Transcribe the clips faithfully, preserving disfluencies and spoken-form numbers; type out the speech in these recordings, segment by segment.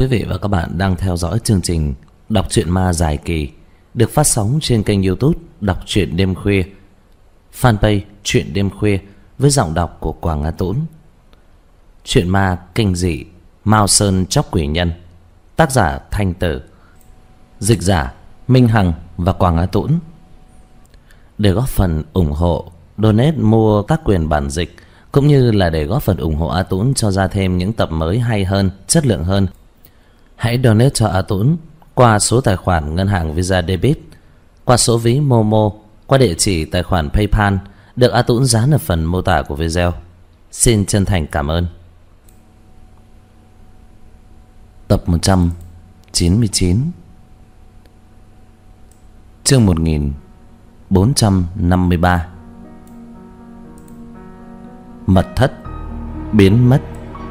Quý vị và các bạn đang theo dõi chương trình Đọc truyện ma dài kỳ được phát sóng trên kênh YouTube Đọc truyện đêm khuya, fanpage Truyện đêm khuya với giọng đọc của Quảng Á Tũng. Truyện ma kinh dị Mao Sơn Chóc Quỷ Nhân, tác giả Thanh Tử, dịch giả Minh Hằng và Quảng Á Tũng. Để góp phần ủng hộ, donate mua các quyền bản dịch cũng như là để góp phần ủng hộ A Tũng cho ra thêm những tập mới hay hơn, chất lượng hơn, hãy donate cho A Tũng qua số tài khoản ngân hàng Visa Debit, qua số ví Momo, qua địa chỉ tài khoản PayPal được A Tũng dán ở phần mô tả của video. Xin chân thành cảm ơn. Tập một trăm chín mươi chín, chương một nghìn bốn trăm năm mươi ba. Mật thất biến mất.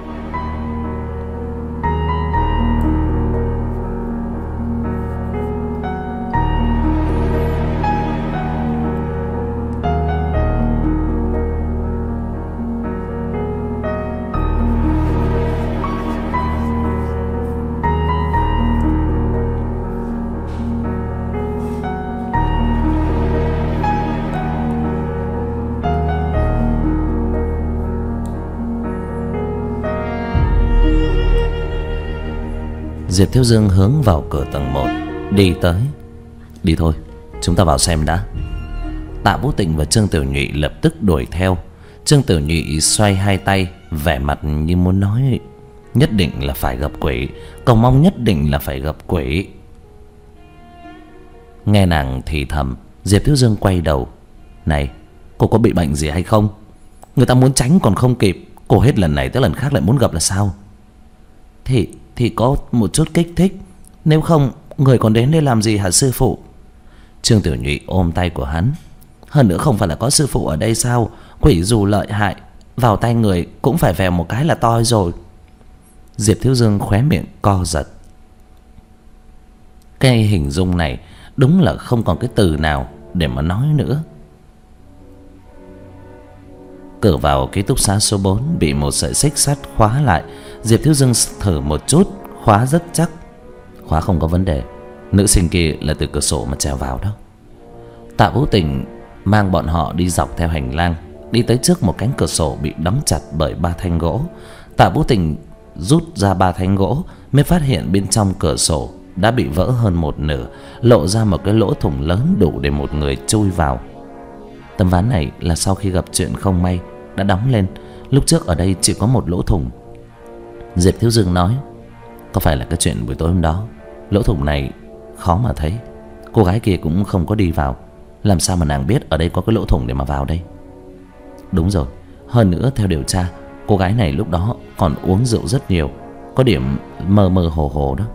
Diệp Thiếu Dương hướng vào cửa tầng một đi tới. Đi thôi, chúng ta vào xem đã. Tạ Vũ Tịnh và Trương Tiểu Nhụy lập tức đuổi theo. Trương Tiểu Nhụy xoay hai tay, vẻ mặt như muốn nói nhất định là phải gặp quỷ, cầu mong nhất định là phải gặp quỷ. Nghe nàng thì thầm, Diệp Thiếu Dương quay đầu. Này, cô có bị bệnh gì hay không? Người ta muốn tránh còn không kịp, cô hết lần này tới lần khác lại muốn gặp là sao? Thì Thì có một chút kích thích, nếu không người còn đến đây làm gì hả sư phụ? Trương Tiểu Nhụy ôm tay của hắn. Hơn nữa không phải là có sư phụ ở đây sao? Quỷ dù lợi hại, vào tay người cũng phải vèo một cái là toi rồi. Diệp Thiếu Dương khóe miệng co giật. Cái hình dung này đúng là không còn cái từ nào để mà nói nữa. Cửa vào ký túc xá số bốn bị một sợi xích sắt khóa lại. Diệp Thiếu Dương thử một chút, khóa rất chắc. Khóa không có vấn đề. Nữ sinh kia là từ cửa sổ mà trèo vào đó. Tạ Vũ Tịnh mang bọn họ đi dọc theo hành lang, đi tới trước một cánh cửa sổ bị đóng chặt bởi ba thanh gỗ. Tạ Vũ Tịnh rút ra ba thanh gỗ mới phát hiện bên trong cửa sổ đã bị vỡ hơn một nửa, lộ ra một cái lỗ thủng lớn đủ để một người chui vào. Tấm ván này là sau khi gặp chuyện không may đã đóng lên. Lúc trước ở đây chỉ có một lỗ thủng. Diệp Thiếu Dương nói, có phải là cái chuyện buổi tối hôm đó, lỗ thủng này khó mà thấy. Cô gái kia cũng không có đi vào, làm sao mà nàng biết ở đây có cái lỗ thủng để mà vào đây? Đúng rồi, hơn nữa theo điều tra, cô gái này lúc đó còn uống rượu rất nhiều, có điểm mơ mơ hồ hồ đó.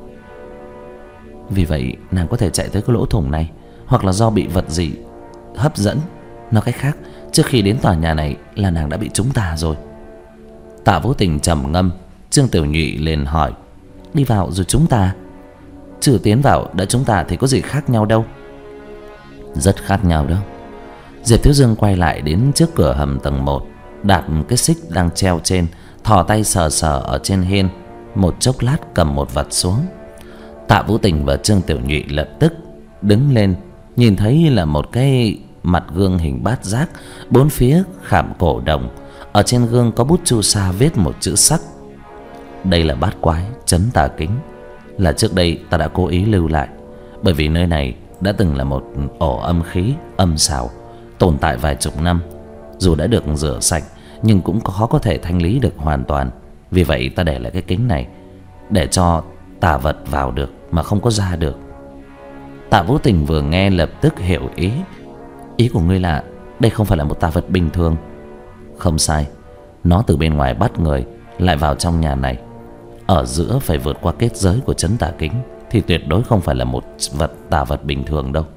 Vì vậy nàng có thể chạy tới cái lỗ thủng này, hoặc là do bị vật gì hấp dẫn. Nói cách khác, trước khi đến tòa nhà này là nàng đã bị trúng tà rồi. Tạ Vũ Tình trầm ngâm. Trương Tiểu Nhụy liền hỏi, đi vào rồi trúng tà? Chưa tiến vào đã trúng tà thì có gì khác nhau đâu? Rất khác nhau đó. Diệp Thiếu Dương quay lại đến trước cửa hầm tầng một, đạp cái xích đang treo trên, thò tay sờ sờ ở trên hiên, một chốc lát cầm một vật xuống. Tạ Vũ Tình và Trương Tiểu Nhụy lập tức đứng lên, nhìn thấy là một cái mặt gương hình bát giác, bốn phía khảm cổ đồng. Ở trên gương có bút chu sa viết một chữ sắc. Đây là bát quái trấn tà kính, là trước đây ta đã cố ý lưu lại, bởi vì nơi này đã từng là một ổ âm khí âm xảo, tồn tại vài chục năm. Dù đã được rửa sạch nhưng cũng khó có thể thanh lý được hoàn toàn. Vì vậy ta để lại cái kính này để cho tà vật vào được mà không có ra được. Tạ Vũ Tình vừa nghe lập tức hiểu ý. Ý của ngươi là đây không phải là một tà vật bình thường? Không sai, nó từ bên ngoài bắt người lại vào trong nhà này, ở giữa phải vượt qua kết giới của trấn tà kính, thì tuyệt đối không phải là một vật tà vật bình thường đâu.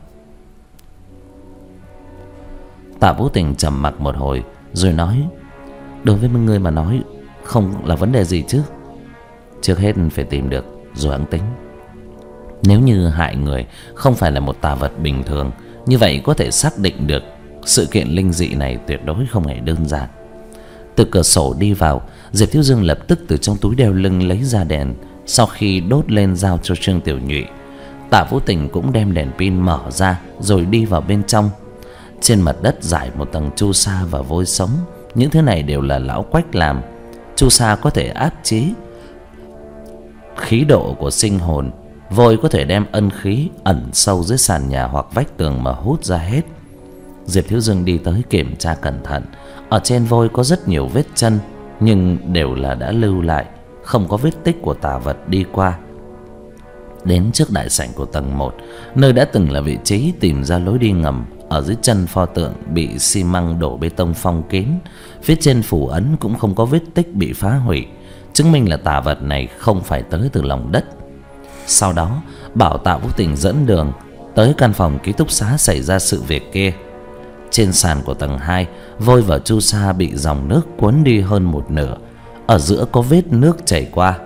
Tạ Vũ Tình trầm mặc một hồi rồi nói, đối với ngươi mà nói không là vấn đề gì chứ. Trước hết phải tìm được rồi hãng tính. Nếu như hại người không phải là một tà vật bình thường, như vậy có thể xác định được sự kiện linh dị này tuyệt đối không hề đơn giản. Từ cửa sổ đi vào, Diệp Thiếu Dương lập tức từ trong túi đeo lưng lấy ra đèn, Sau khi đốt lên giao cho Trương Tiểu Nhụy, Tạ Vũ Tình cũng đem đèn pin mở ra rồi đi vào bên trong. Trên mặt đất rải một tầng chu sa và vôi sống. Những thứ này đều là lão Quách làm. Chu sa có thể áp chế khí độ của sinh hồn, vôi có thể đem ân khí ẩn sâu dưới sàn nhà hoặc vách tường mà hút ra hết. Diệp Thiếu Dương đi tới kiểm tra cẩn thận. Ở trên vôi có rất nhiều vết chân, nhưng đều là đã lưu lại, không có vết tích của tà vật đi qua. Đến trước đại sảnh của tầng một, nơi đã từng là vị trí tìm ra lối đi ngầm, ở dưới chân pho tượng bị xi măng đổ bê tông phong kín. Phía trên phủ ấn cũng không có vết tích bị phá hủy, chứng minh là tà vật này không phải tới từ lòng đất. Sau đó bảo Tạ Vũ Tình dẫn đường tới căn phòng ký túc xá xảy ra sự việc kia. Trên sàn của tầng hai, vôi và chu sa bị dòng nước cuốn đi hơn một nửa. Ở giữa có vết nước chảy qua.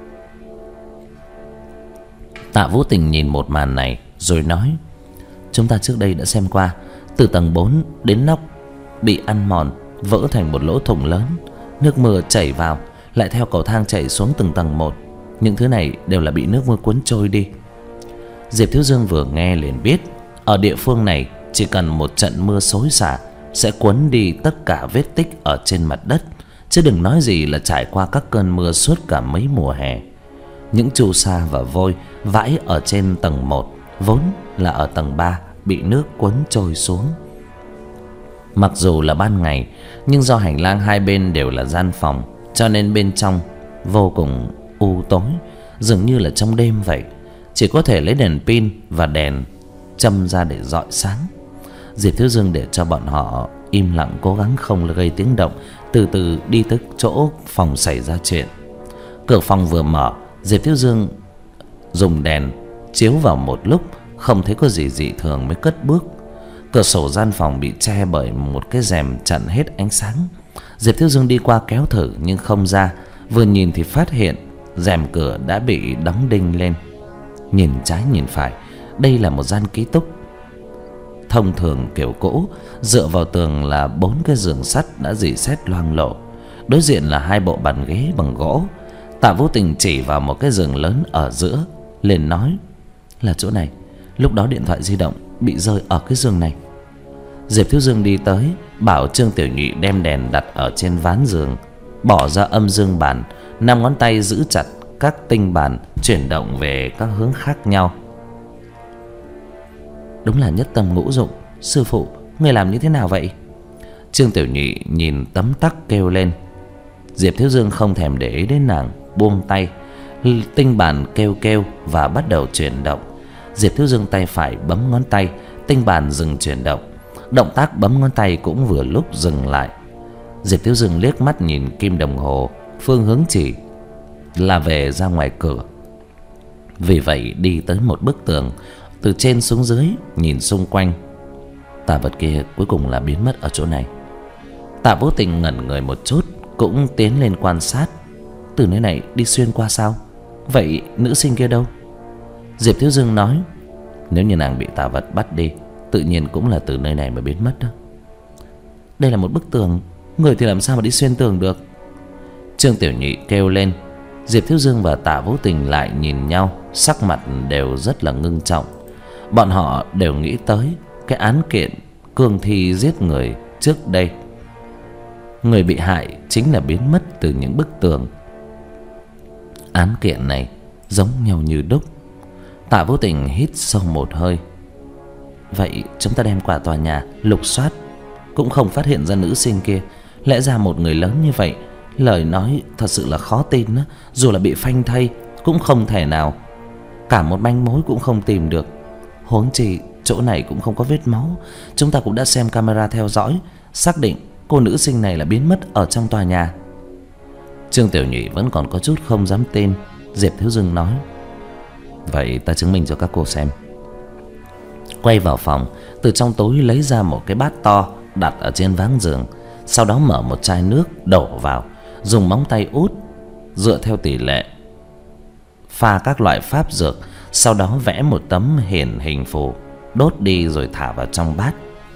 Tạ Vũ Tình nhìn một màn này rồi nói: chúng ta trước đây đã xem qua, từ tầng bốn đến nóc bị ăn mòn, vỡ thành một lỗ thủng lớn. Nước mưa chảy vào, lại theo cầu thang chảy xuống từng tầng một. Những thứ này đều là bị nước mưa cuốn trôi đi. Diệp Thiếu Dương vừa nghe liền biết, ở địa phương này chỉ cần một trận mưa xối xả sẽ cuốn đi tất cả vết tích ở trên mặt đất, chứ đừng nói gì là trải qua các cơn mưa suốt cả mấy mùa hè. Những chu sa và vôi vãi ở trên tầng một vốn là ở tầng ba bị nước cuốn trôi xuống. Mặc dù là ban ngày, nhưng do hành lang hai bên đều là gian phòng, cho nên bên trong vô cùng u tối, dường như là trong đêm vậy. Chỉ có thể lấy đèn pin và đèn châm ra để rọi sáng. Diệp Thiếu Dương để cho bọn họ im lặng, cố gắng không gây tiếng động, từ từ đi tới chỗ phòng xảy ra chuyện. Cửa phòng vừa mở, Diệp Thiếu Dương dùng đèn chiếu vào một lúc, không thấy có gì dị thường mới cất bước. Cửa sổ gian phòng bị che bởi một cái rèm chặn hết ánh sáng. Diệp Thiếu Dương đi qua kéo thử nhưng không ra. Vừa nhìn thì phát hiện rèm cửa đã bị đóng đinh lên. Nhìn trái nhìn phải, đây là một gian ký túc thông thường kiểu cũ. Dựa vào tường là bốn cái giường sắt đã rỉ sét loang lổ. Đối diện là hai bộ bàn ghế bằng gỗ. Tạ Vũ Tình chỉ vào một cái giường lớn ở giữa, liền nói: là chỗ này, lúc đó điện thoại di động bị rơi ở cái giường này. Diệp Thiếu Dương đi tới, bảo Trương Tiểu Nhụy đem đèn đặt ở trên ván giường, bỏ ra âm dương bàn, năm ngón tay giữ chặt các tinh bàn, chuyển động về các hướng khác nhau. Đúng là nhất tâm ngũ dụng. Sư phụ, người làm như thế nào vậy? Trương Tiểu Nhụy nhìn tấm tắc kêu lên. Diệp Thiếu Dương không thèm để ý đến nàng, buông tay. Tinh bàn kêu kêu và bắt đầu chuyển động. Diệp Thiếu Dương tay phải bấm ngón tay, tinh bàn dừng chuyển động. Động tác bấm ngón tay cũng vừa lúc dừng lại. Diệp Thiếu Dương liếc mắt nhìn kim đồng hồ, phương hướng chỉ là về ra ngoài cửa. Vì vậy đi tới một bức tường, từ trên xuống dưới nhìn xung quanh. Tà vật kia cuối cùng là biến mất ở chỗ này. Tạ Vũ Tình ngẩn người một chút, cũng tiến lên quan sát. Từ nơi này đi xuyên qua sao? Vậy nữ sinh kia đâu? Diệp Thiếu Dương nói: nếu như nàng bị tà vật bắt đi, tự nhiên cũng là từ nơi này mà biến mất đó. Đây là một bức tường, người thì làm sao mà đi xuyên tường được? Trương Tiểu Nhụy kêu lên. Diệp Thiếu Dương và Tạ Vũ Tình lại nhìn nhau, sắc mặt đều rất là ngưng trọng. Bọn họ đều nghĩ tới cái án kiện cương thi giết người trước đây. Người bị hại chính là biến mất từ những bức tường. Án kiện này giống nhau như đúc. Tạ Vũ Tình hít sâu một hơi. Vậy chúng ta đem qua tòa nhà lục soát, cũng không phát hiện ra nữ sinh kia. Lẽ ra một người lớn như vậy, lời nói thật sự là khó tin đó. Dù là bị phanh thây cũng không thể nào, cả một manh mối cũng không tìm được. Huống chi chỗ này cũng không có vết máu. Chúng ta cũng đã xem camera theo dõi, xác định cô nữ sinh này là biến mất ở trong tòa nhà. Trương Tiểu Nhụy vẫn còn có chút không dám tin. Diệp Thiếu Dương nói: vậy ta chứng minh cho các cô xem. Quay vào phòng, từ trong túi lấy ra một cái bát to đặt ở trên ván giường. Sau đó mở một chai nước đổ vào, dùng móng tay út dựa theo tỷ lệ pha các loại pháp dược. Sau đó vẽ một tấm hiển hình phù, đốt đi rồi thả vào trong bát.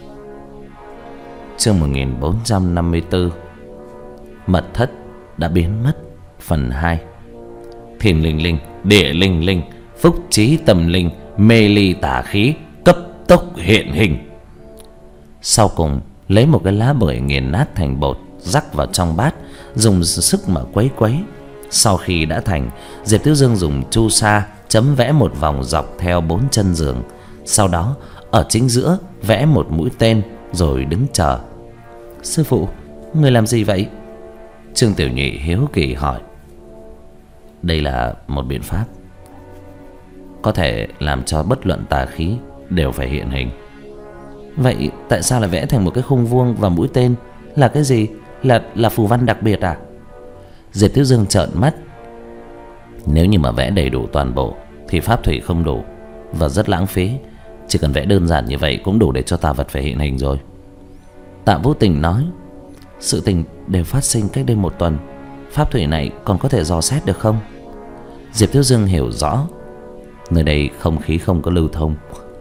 Chương một nghìn bốn trăm năm mươi tư. Mật thất đã biến mất phần hai. Thiên linh linh, địa linh linh, phúc trí tâm linh, mê ly tà khí, cấp tốc hiện hình. Sau cùng lấy một cái lá bưởi nghiền nát thành bột, rắc vào trong bát, dùng sức mà quấy quấy. Sau khi đã thành, Diệp Thiếu Dương dùng chu sa chấm vẽ một vòng dọc theo bốn chân giường. Sau đó ở chính giữa vẽ một mũi tên, rồi đứng chờ. Sư phụ, người làm gì vậy? Trương Tiểu Nhị hiếu kỳ hỏi. Đây là một biện pháp có thể làm cho bất luận tà khí đều phải hiện hình. Vậy tại sao lại vẽ thành một cái khung vuông và mũi tên? Là cái gì? Là là phù văn đặc biệt à? Diệp Thiếu Dương trợn mắt. Nếu như mà vẽ đầy đủ toàn bộ thì pháp thủy không đủ và rất lãng phí. Chỉ cần vẽ đơn giản như vậy cũng đủ để cho tà vật phải hiện hình rồi. Tạ Vũ Tình nói. Sự tình đều phát sinh cách đây một tuần, pháp thủy này còn có thể dò xét được không? Diệp Thiếu Dương hiểu rõ. Nơi đây không khí không có lưu thông,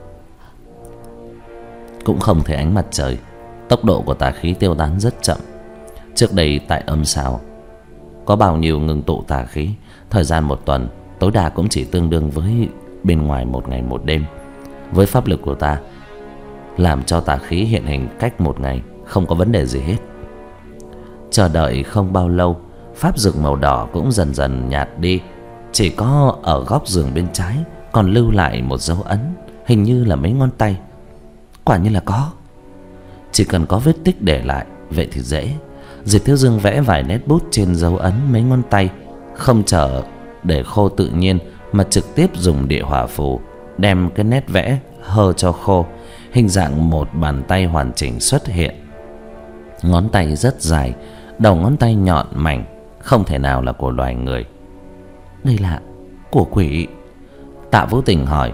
cũng không thấy ánh mặt trời. Tốc độ của tà khí tiêu tán rất chậm. Trước đây tại âm xào có bao nhiêu ngưng tụ tà khí, thời gian một tuần tối đa cũng chỉ tương đương với bên ngoài một ngày một đêm. Với pháp lực của ta, làm cho tà khí hiện hình cách một ngày không có vấn đề gì hết. Chờ đợi không bao lâu, pháp dược màu đỏ cũng dần dần nhạt đi. Chỉ có ở góc giường bên trái còn lưu lại một dấu ấn, hình như là mấy ngón tay. Quả nhiên là có. Chỉ cần có vết tích để lại, vậy thì dễ. Diệp Thiếu Dương vẽ vài nét bút trên dấu ấn mấy ngón tay, không chờ để khô tự nhiên mà trực tiếp dùng địa hỏa phù đem cái nét vẽ hơ cho khô. Hình dạng một bàn tay hoàn chỉnh xuất hiện. Ngón tay rất dài, đầu ngón tay nhọn mảnh, không thể nào là của loài người. Đây là của quỷ? Tạ Vũ Tình hỏi.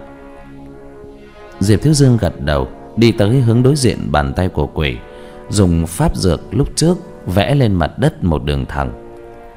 Diệp Thiếu Dương gật đầu, đi tới hướng đối diện bàn tay của quỷ, dùng pháp dược lúc trước vẽ lên mặt đất một đường thẳng,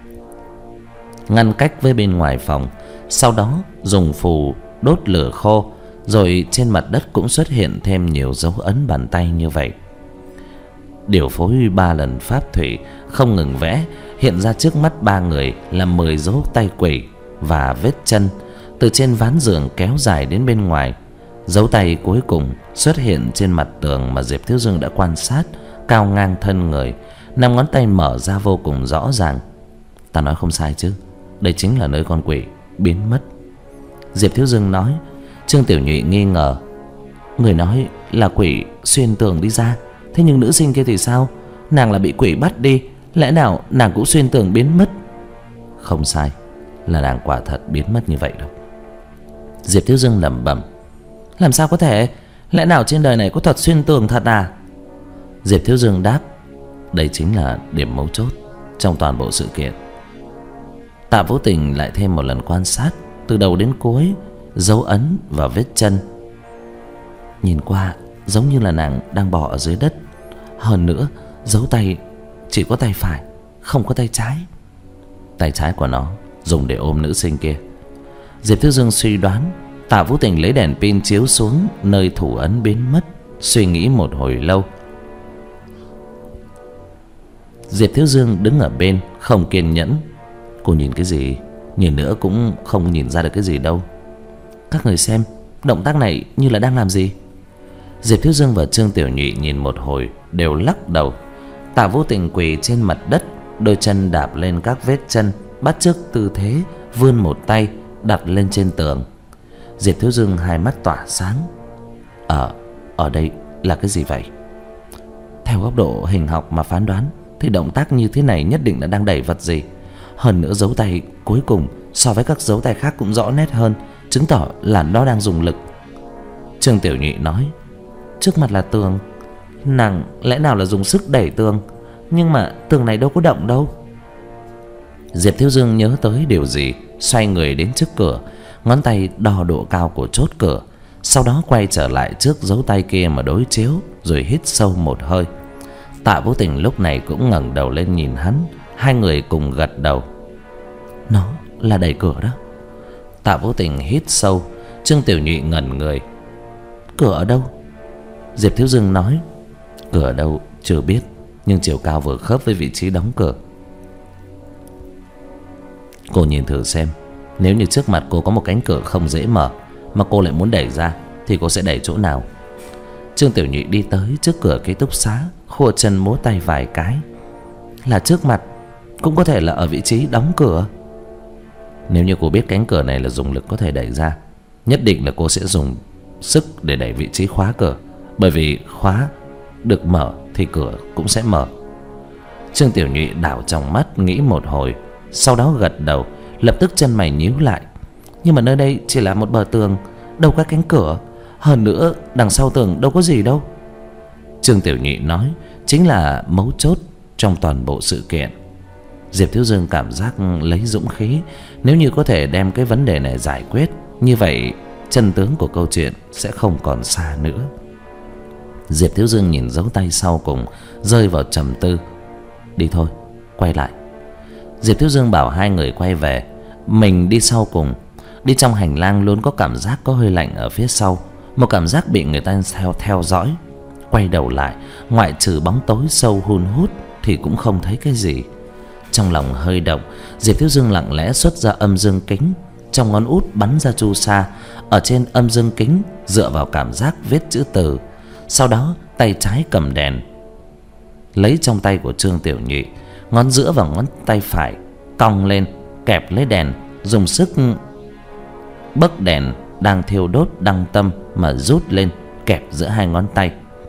ngăn cách với bên ngoài phòng. Sau đó dùng phù đốt lửa khô, rồi trên mặt đất cũng xuất hiện thêm nhiều dấu ấn bàn tay như vậy. Điều phối ba lần pháp thủy không ngừng vẽ, hiện ra trước mắt ba người là mười dấu tay quỷ và vết chân từ trên ván giường kéo dài đến bên ngoài. Dấu tay cuối cùng xuất hiện trên mặt tường mà Diệp Thiếu Dương đã quan sát, cao ngang thân người, năm ngón tay mở ra vô cùng rõ ràng. Ta nói không sai chứ? Đây chính là nơi con quỷ biến mất. Diệp Thiếu Dương nói. Trương Tiểu Nhụy nghi ngờ. Người nói là quỷ xuyên tường đi ra, thế nhưng nữ sinh kia thì sao? Nàng là bị quỷ bắt đi, lẽ nào nàng cũng xuyên tường biến mất? Không sai, là nàng quả thật biến mất như vậy đâu. Diệp Thiếu Dương lẩm bẩm. Làm sao có thể? Lẽ nào trên đời này có thuật xuyên tường thật à? Diệp Thiếu Dương đáp. Đây chính là điểm mấu chốt trong toàn bộ sự kiện. Tạ Vũ Tình lại thêm một lần quan sát từ đầu đến cuối dấu ấn và vết chân. Nhìn qua giống như là nàng đang bò ở dưới đất. Hơn nữa dấu tay chỉ có tay phải, không có tay trái. Tay trái của nó dùng để ôm nữ sinh kia. Diệp Thiếu Dương suy đoán. Tạ Vũ Tình lấy đèn pin chiếu xuống nơi thủ ấn biến mất, suy nghĩ một hồi lâu. Diệp Thiếu Dương đứng ở bên không kiên nhẫn. Cô nhìn cái gì? Nhìn nữa cũng không nhìn ra được cái gì đâu. Các người xem, động tác này như là đang làm gì? Diệp Thiếu Dương và Trương Tiểu Nhụy nhìn một hồi đều lắc đầu. Tạ Vũ Tình quỳ trên mặt đất, đôi chân đạp lên các vết chân, bắt chước tư thế vươn một tay đặt lên trên tường. Diệp Thiếu Dương hai mắt tỏa sáng. Ở ở đây là cái gì vậy? Theo góc độ hình học mà phán đoán thì động tác như thế này nhất định là đang đẩy vật gì. Hơn nữa dấu tay cuối cùng so với các dấu tay khác cũng rõ nét hơn, chứng tỏ là nó đang dùng lực. Trương Tiểu Nhụy nói. Trước mặt là tường, nàng lẽ nào là dùng sức đẩy tường? Nhưng mà tường này đâu có động đâu. Diệp Thiếu Dương nhớ tới điều gì, xoay người đến trước cửa, ngón tay đo độ cao của chốt cửa, sau đó quay trở lại trước dấu tay kia mà đối chiếu, rồi hít sâu một hơi. Tạ Vũ Tình lúc này cũng ngẩng đầu lên nhìn hắn. Hai người cùng gật đầu. Nó là đẩy cửa đó. Tạ Vũ Tình hít sâu. Trương Tiểu Nhụy ngẩn người. Cửa ở đâu? Diệp Thiếu Dương nói. Cửa ở đâu chưa biết, nhưng chiều cao vừa khớp với vị trí đóng cửa. Cô nhìn thử xem, Nếu như trước mặt cô có một cánh cửa không dễ mở mà cô lại muốn đẩy ra thì cô sẽ đẩy chỗ nào? Trương Tiểu Nhụy đi tới trước cửa ký túc xá, khua chân múa tay vài cái. Là trước mặt, cũng có thể là ở vị trí đóng cửa. Nếu như cô biết cánh cửa này là dùng lực có thể đẩy ra, nhất định là cô sẽ dùng sức để đẩy vị trí khóa cửa. Bởi vì khóa được mở thì cửa cũng sẽ mở. Trương Tiểu Nhụy đảo trong mắt nghĩ một hồi, sau đó gật đầu. Lập tức chân mày nhíu lại. Nhưng mà nơi đây chỉ là một bờ tường, đâu có cánh cửa. Hơn nữa đằng sau tường đâu có gì đâu. Trương Tiểu Nhụy nói chính là mấu chốt trong toàn bộ sự kiện. Diệp Thiếu Dương cảm giác lấy dũng khí. Nếu như có thể đem cái vấn đề này giải quyết, như vậy chân tướng của câu chuyện sẽ không còn xa nữa. Diệp Thiếu Dương nhìn dấu tay sau cùng, rơi vào trầm tư. Đi thôi, quay lại. Diệp Thiếu Dương bảo hai người quay về, mình đi sau cùng. Đi trong hành lang luôn có cảm giác có hơi lạnh ở phía sau, một cảm giác bị người ta theo theo dõi. Quay đầu lại, ngoại trừ bóng tối sâu hun hút thì cũng không thấy cái gì. Trong lòng hơi động, Diệp Thiếu Dương lặng lẽ xuất ra âm dương kính, trong ngón út bắn ra chu sa. Ở trên âm dương kính dựa vào cảm giác viết chữ từ. Sau đó tay trái cầm đèn, lấy trong tay của Trương Tiểu Nhụy, ngón giữa và ngón tay phải cong lên, kẹp lấy đèn, dùng sức bấc đèn đang thiêu đốt đăng tâm mà rút lên, kẹp giữa hai ngón tay.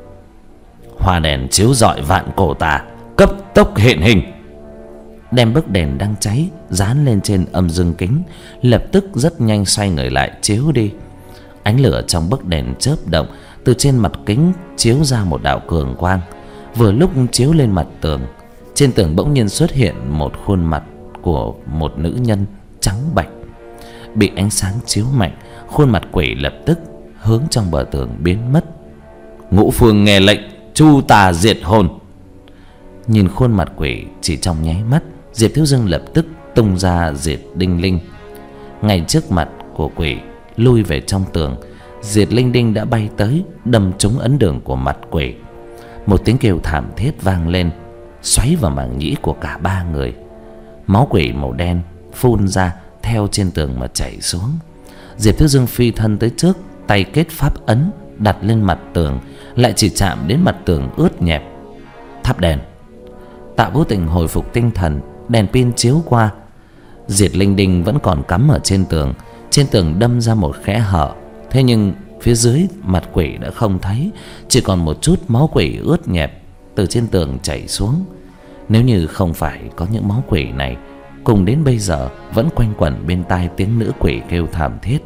Hoa đèn chiếu rọi vạn cổ tà, cấp tốc hiện hình. Đem bấc đèn đang cháy dán lên trên âm dương kính, lập tức rất nhanh xoay người lại chiếu đi. Ánh lửa trong bấc đèn chớp động, từ trên mặt kính chiếu ra một đạo cường quang. Vừa lúc chiếu lên mặt tường, trên tường bỗng nhiên xuất hiện một khuôn mặt của một nữ nhân trắng bạch. Bị ánh sáng chiếu mạnh, khuôn mặt quỷ lập tức hướng trong bờ tường biến mất. Ngũ Phương nghe lệnh, chu tà diệt hồn. Nhìn khuôn mặt quỷ chỉ trong nháy mắt, Diệp Thiếu Dương lập tức tung ra diệt đinh linh. Ngay trước mặt của quỷ lui về trong tường, diệt linh đinh đã bay tới, đâm trúng ấn đường của mặt quỷ. Một tiếng kêu thảm thiết vang lên, xoáy vào màng nhĩ của cả ba người. Máu quỷ màu đen phun ra theo trên tường mà chảy xuống. Diệp Thiếu Dương phi thân tới trước, tay kết pháp ấn đặt lên mặt tường, lại chỉ chạm đến mặt tường ướt nhẹp. Thắp đèn. Tạ Vô Tình hồi phục tinh thần, đèn pin chiếu qua. Diệt linh đinh vẫn còn cắm ở trên tường. Trên tường đâm ra một kẽ hở, thế nhưng phía dưới mặt quỷ đã không thấy, chỉ còn một chút máu quỷ ướt nhẹp từ trên tường chảy xuống. Nếu như không phải có những máu quỷ này, cùng đến bây giờ vẫn quanh quẩn bên tai tiếng nữ quỷ kêu thảm thiết.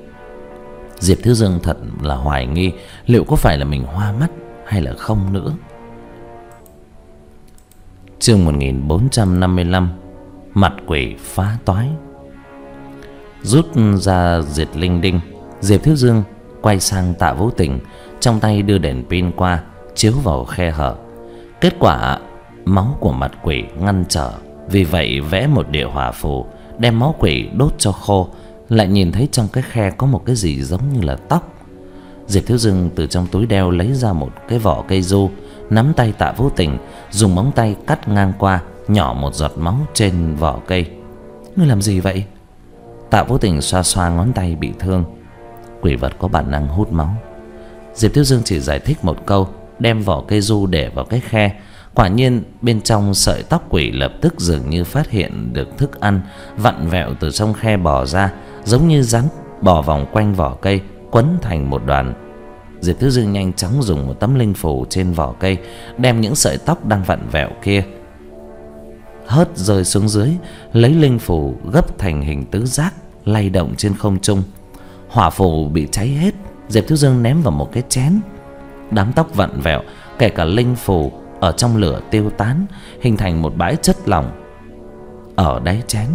Diệp Thiếu Dương thật là hoài nghi liệu có phải là mình hoa mắt hay là không nữa. Chương một nghìn bốn trăm năm mươi lăm. Mặt quỷ phá toái. Rút ra diệt linh đinh, Diệp Thiếu Dương quay sang Tạ Vô Tình, trong tay đưa đèn pin qua, chiếu vào khe hở. Kết quả máu của mặt quỷ ngăn trở, vì vậy vẽ một địa hỏa phù, đem máu quỷ đốt cho khô. Lại nhìn thấy trong cái khe có một cái gì giống như là tóc. Diệp Thiếu Dương từ trong túi đeo lấy ra một cái vỏ cây du, nắm tay Tạ Vô Tình, dùng móng tay cắt ngang qua, nhỏ một giọt máu trên vỏ cây. Ngươi làm gì vậy? Tạ Vô Tình xoa xoa ngón tay bị thương. Quỷ vật có bản năng hút máu. Diệp Thiếu Dương chỉ giải thích một câu, đem vỏ cây du để vào cái khe. Quả nhiên bên trong sợi tóc quỷ lập tức dường như phát hiện được thức ăn, vặn vẹo từ trong khe bò ra, giống như rắn bò vòng quanh vỏ cây, quấn thành một đoàn. Diệp Thiếu Dương nhanh chóng dùng một tấm linh phù trên vỏ cây, đem những sợi tóc đang vặn vẹo kia hớt rơi xuống dưới, lấy linh phù gấp thành hình tứ giác, lay động trên không trung. Hỏa phù bị cháy hết, Diệp Thiếu Dương ném vào một cái chén. Đám tóc vặn vẹo, kể cả linh phù ở trong lửa tiêu tán, hình thành một bãi chất lỏng ở đáy chén.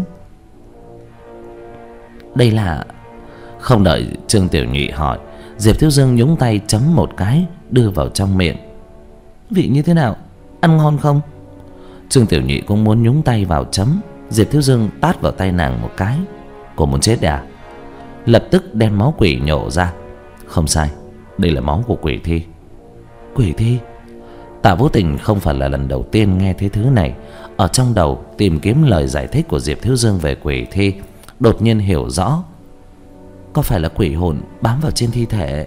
Đây là... Không đợi Trương Tiểu Nhụy hỏi, Diệp Thiếu Dương nhúng tay chấm một cái, đưa vào trong miệng. Vị như thế nào? Ăn ngon không? Trương Tiểu Nhụy cũng muốn nhúng tay vào chấm. Diệp Thiếu Dương tát vào tay nàng một cái. Cô muốn chết à? Lập tức đem máu quỷ nhổ ra. Không sai, đây là máu của quỷ thi. Quỷ thi? Tạ Vô Tình không phải là lần đầu tiên nghe thấy thứ này. Ở trong đầu tìm kiếm lời giải thích của Diệp Thiếu Dương về quỷ thi. đột nhiên hiểu rõ. Có phải là quỷ hồn bám vào trên thi thể?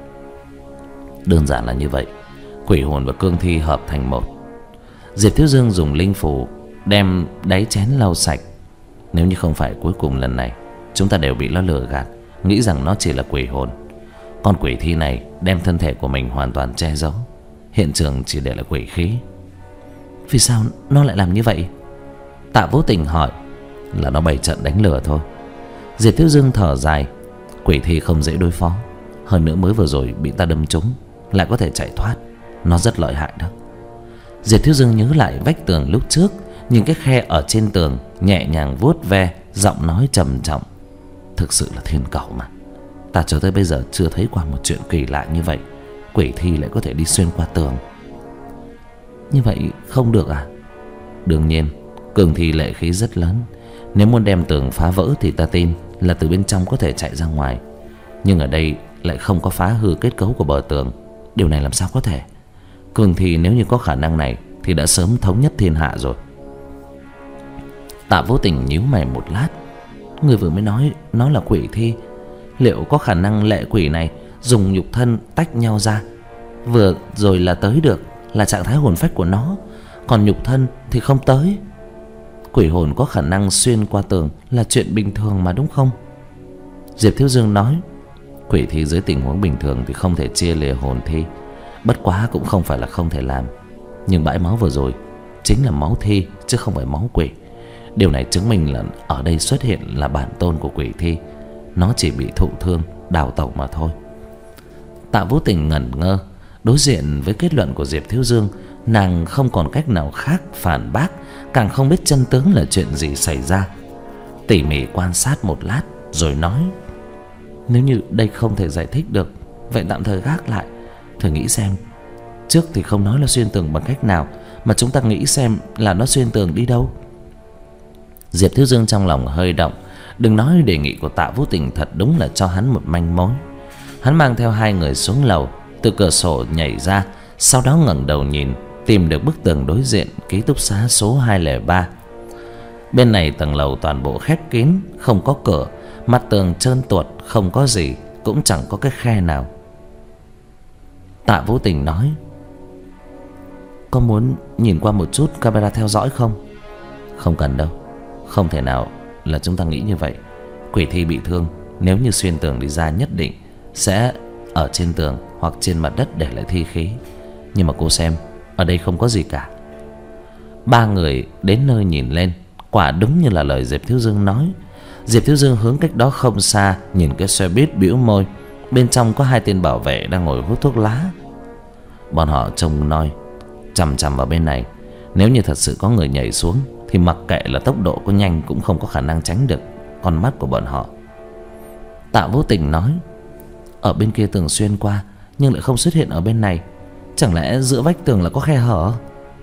Đơn giản là như vậy. Quỷ hồn và cương thi hợp thành một. Diệp Thiếu Dương dùng linh phù đem đáy chén lau sạch. Nếu như không phải cuối cùng lần này chúng ta đều bị nó lừa gạt, nghĩ rằng nó chỉ là quỷ hồn, con quỷ thi này đem thân thể của mình hoàn toàn che giấu, hiện trường chỉ để là quỷ khí. Vì sao nó lại làm như vậy? Tạ Vô Tình hỏi. Là nó bày trận đánh lừa thôi. Diệp Thiếu Dương thở dài. Quỷ thi không dễ đối phó, hơn nữa mới vừa rồi bị ta đâm trúng, lại có thể chạy thoát. Nó rất lợi hại đó. Diệp Thiếu Dương nhớ lại vách tường lúc trước, những cái khe ở trên tường, nhẹ nhàng vuốt ve, giọng nói trầm trọng. Thực sự là thiên cầu mà. Ta cho tới bây giờ chưa thấy qua một chuyện kỳ lạ như vậy. Quỷ thi lại có thể đi xuyên qua tường. Như vậy không được à? Đương nhiên, cường thi lệ khí rất lớn. Nếu muốn đem tường phá vỡ thì ta tin là từ bên trong có thể chạy ra ngoài. Nhưng ở đây lại không có phá hư kết cấu của bờ tường. Điều này làm sao có thể? Cường thi nếu như có khả năng này thì đã sớm thống nhất thiên hạ rồi. Tạ Vô Tình nhíu mày một lát. Người vừa mới nói nó là quỷ thi, liệu có khả năng lệ quỷ này dùng nhục thân tách nhau ra? Vừa rồi là tới được là trạng thái hồn phách của nó, còn nhục thân thì không tới. Quỷ hồn có khả năng xuyên qua tường là chuyện bình thường mà, đúng không? Diệp Thiếu Dương nói. Quỷ thi dưới tình huống bình thường thì không thể chia lìa hồn thi, bất quá cũng không phải là không thể làm. Nhưng bãi máu vừa rồi chính là máu thi chứ không phải máu quỷ. Điều này chứng minh là ở đây xuất hiện là bản tôn của quỷ thi. Nó chỉ bị thụ thương, đào tẩu mà thôi. Tạ Vô Tình ngẩn ngơ. Đối diện với kết luận của Diệp Thiếu Dương, nàng không còn cách nào khác phản bác, càng không biết chân tướng là chuyện gì xảy ra. Tỉ mỉ quan sát một lát rồi nói. Nếu như đây không thể giải thích được, vậy tạm thời gác lại. Thử nghĩ xem. Trước thì không nói là xuyên tường bằng cách nào, mà chúng ta nghĩ xem là nó xuyên tường đi đâu. Diệp Thiếu Dương trong lòng hơi động. Đừng nói đề nghị của Tạ Vô Tình thật đúng là cho hắn một manh mối. Hắn mang theo hai người xuống lầu, từ cửa sổ nhảy ra, sau đó ngẩng đầu nhìn, tìm được bức tường đối diện ký túc xá số hai không ba. Bên này tầng lầu toàn bộ khép kín, không có cửa, mặt tường trơn tuột, không có gì, cũng chẳng có cái khe nào. Tạ Vô Tình nói. Có muốn nhìn qua một chút camera theo dõi không? Không cần đâu. Không thể nào là chúng ta nghĩ như vậy. Quỷ thi bị thương, nếu như xuyên tường đi ra nhất định sẽ ở trên tường hoặc trên mặt đất để lại thi khí. Nhưng mà cô xem, ở đây không có gì cả. Ba người đến nơi nhìn lên, quả đúng như là lời Diệp Thiếu Dương nói. Diệp Thiếu Dương hướng cách đó không xa, nhìn cái xe buýt bĩu môi. Bên trong có hai tên bảo vệ đang ngồi hút thuốc lá. Bọn họ trông noi chằm chằm vào bên này. Nếu như thật sự có người nhảy xuống thì mặc kệ là tốc độ có nhanh cũng không có khả năng tránh được con mắt của bọn họ. Tạ Vô Tình nói. Ở bên kia tường xuyên qua, nhưng lại không xuất hiện ở bên này. Chẳng lẽ giữa vách tường là có khe hở?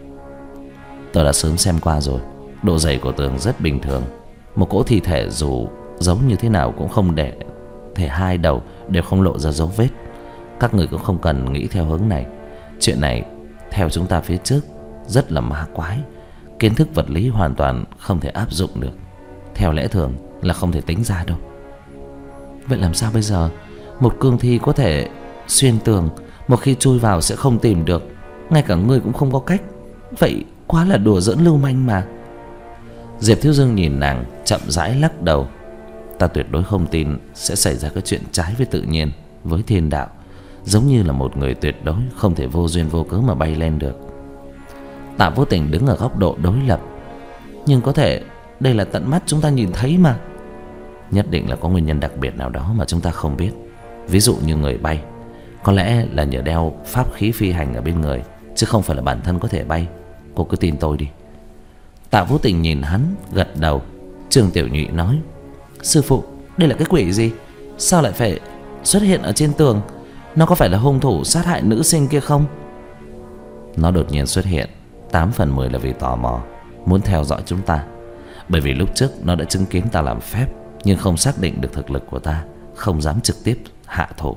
Tôi đã sớm xem qua rồi. Độ dày của tường rất bình thường. Một cỗ thi thể dù giấu như thế nào cũng không để thể hai đầu đều không lộ ra dấu vết. Các người cũng không cần nghĩ theo hướng này. Chuyện này theo chúng ta phía trước rất là ma quái. Kiến thức vật lý hoàn toàn không thể áp dụng được. Theo lẽ thường là không thể tính ra đâu. Vậy làm sao bây giờ? Một cương thi có thể xuyên tường, một khi chui vào sẽ không tìm được. Ngay cả ngươi cũng không có cách. Vậy quá là đùa giỡn lưu manh mà. Diệp Thiếu Dương nhìn nàng, chậm rãi lắc đầu. Ta tuyệt đối không tin sẽ xảy ra cái chuyện trái với tự nhiên, với thiên đạo. Giống như là một người tuyệt đối không thể vô duyên vô cớ mà bay lên được. Tạ Vô Tình đứng ở góc độ đối lập. Nhưng có thể đây là tận mắt chúng ta nhìn thấy mà. Nhất định là có nguyên nhân đặc biệt nào đó mà chúng ta không biết. Ví dụ như người bay, có lẽ là nhờ đeo pháp khí phi hành ở bên người, chứ không phải là bản thân có thể bay. Cô cứ tin tôi đi. Tạ Vô Tình nhìn hắn, gật đầu. Trương Tiểu Nhụy nói. Sư phụ, đây là cái quỷ gì? Sao lại phải xuất hiện ở trên tường? Nó có phải là hung thủ sát hại nữ sinh kia không? Nó đột nhiên xuất hiện, tám phần mười là vì tò mò, muốn theo dõi chúng ta. Bởi vì lúc trước nó đã chứng kiến ta làm phép, nhưng không xác định được thực lực của ta, không dám trực tiếp hạ thủ.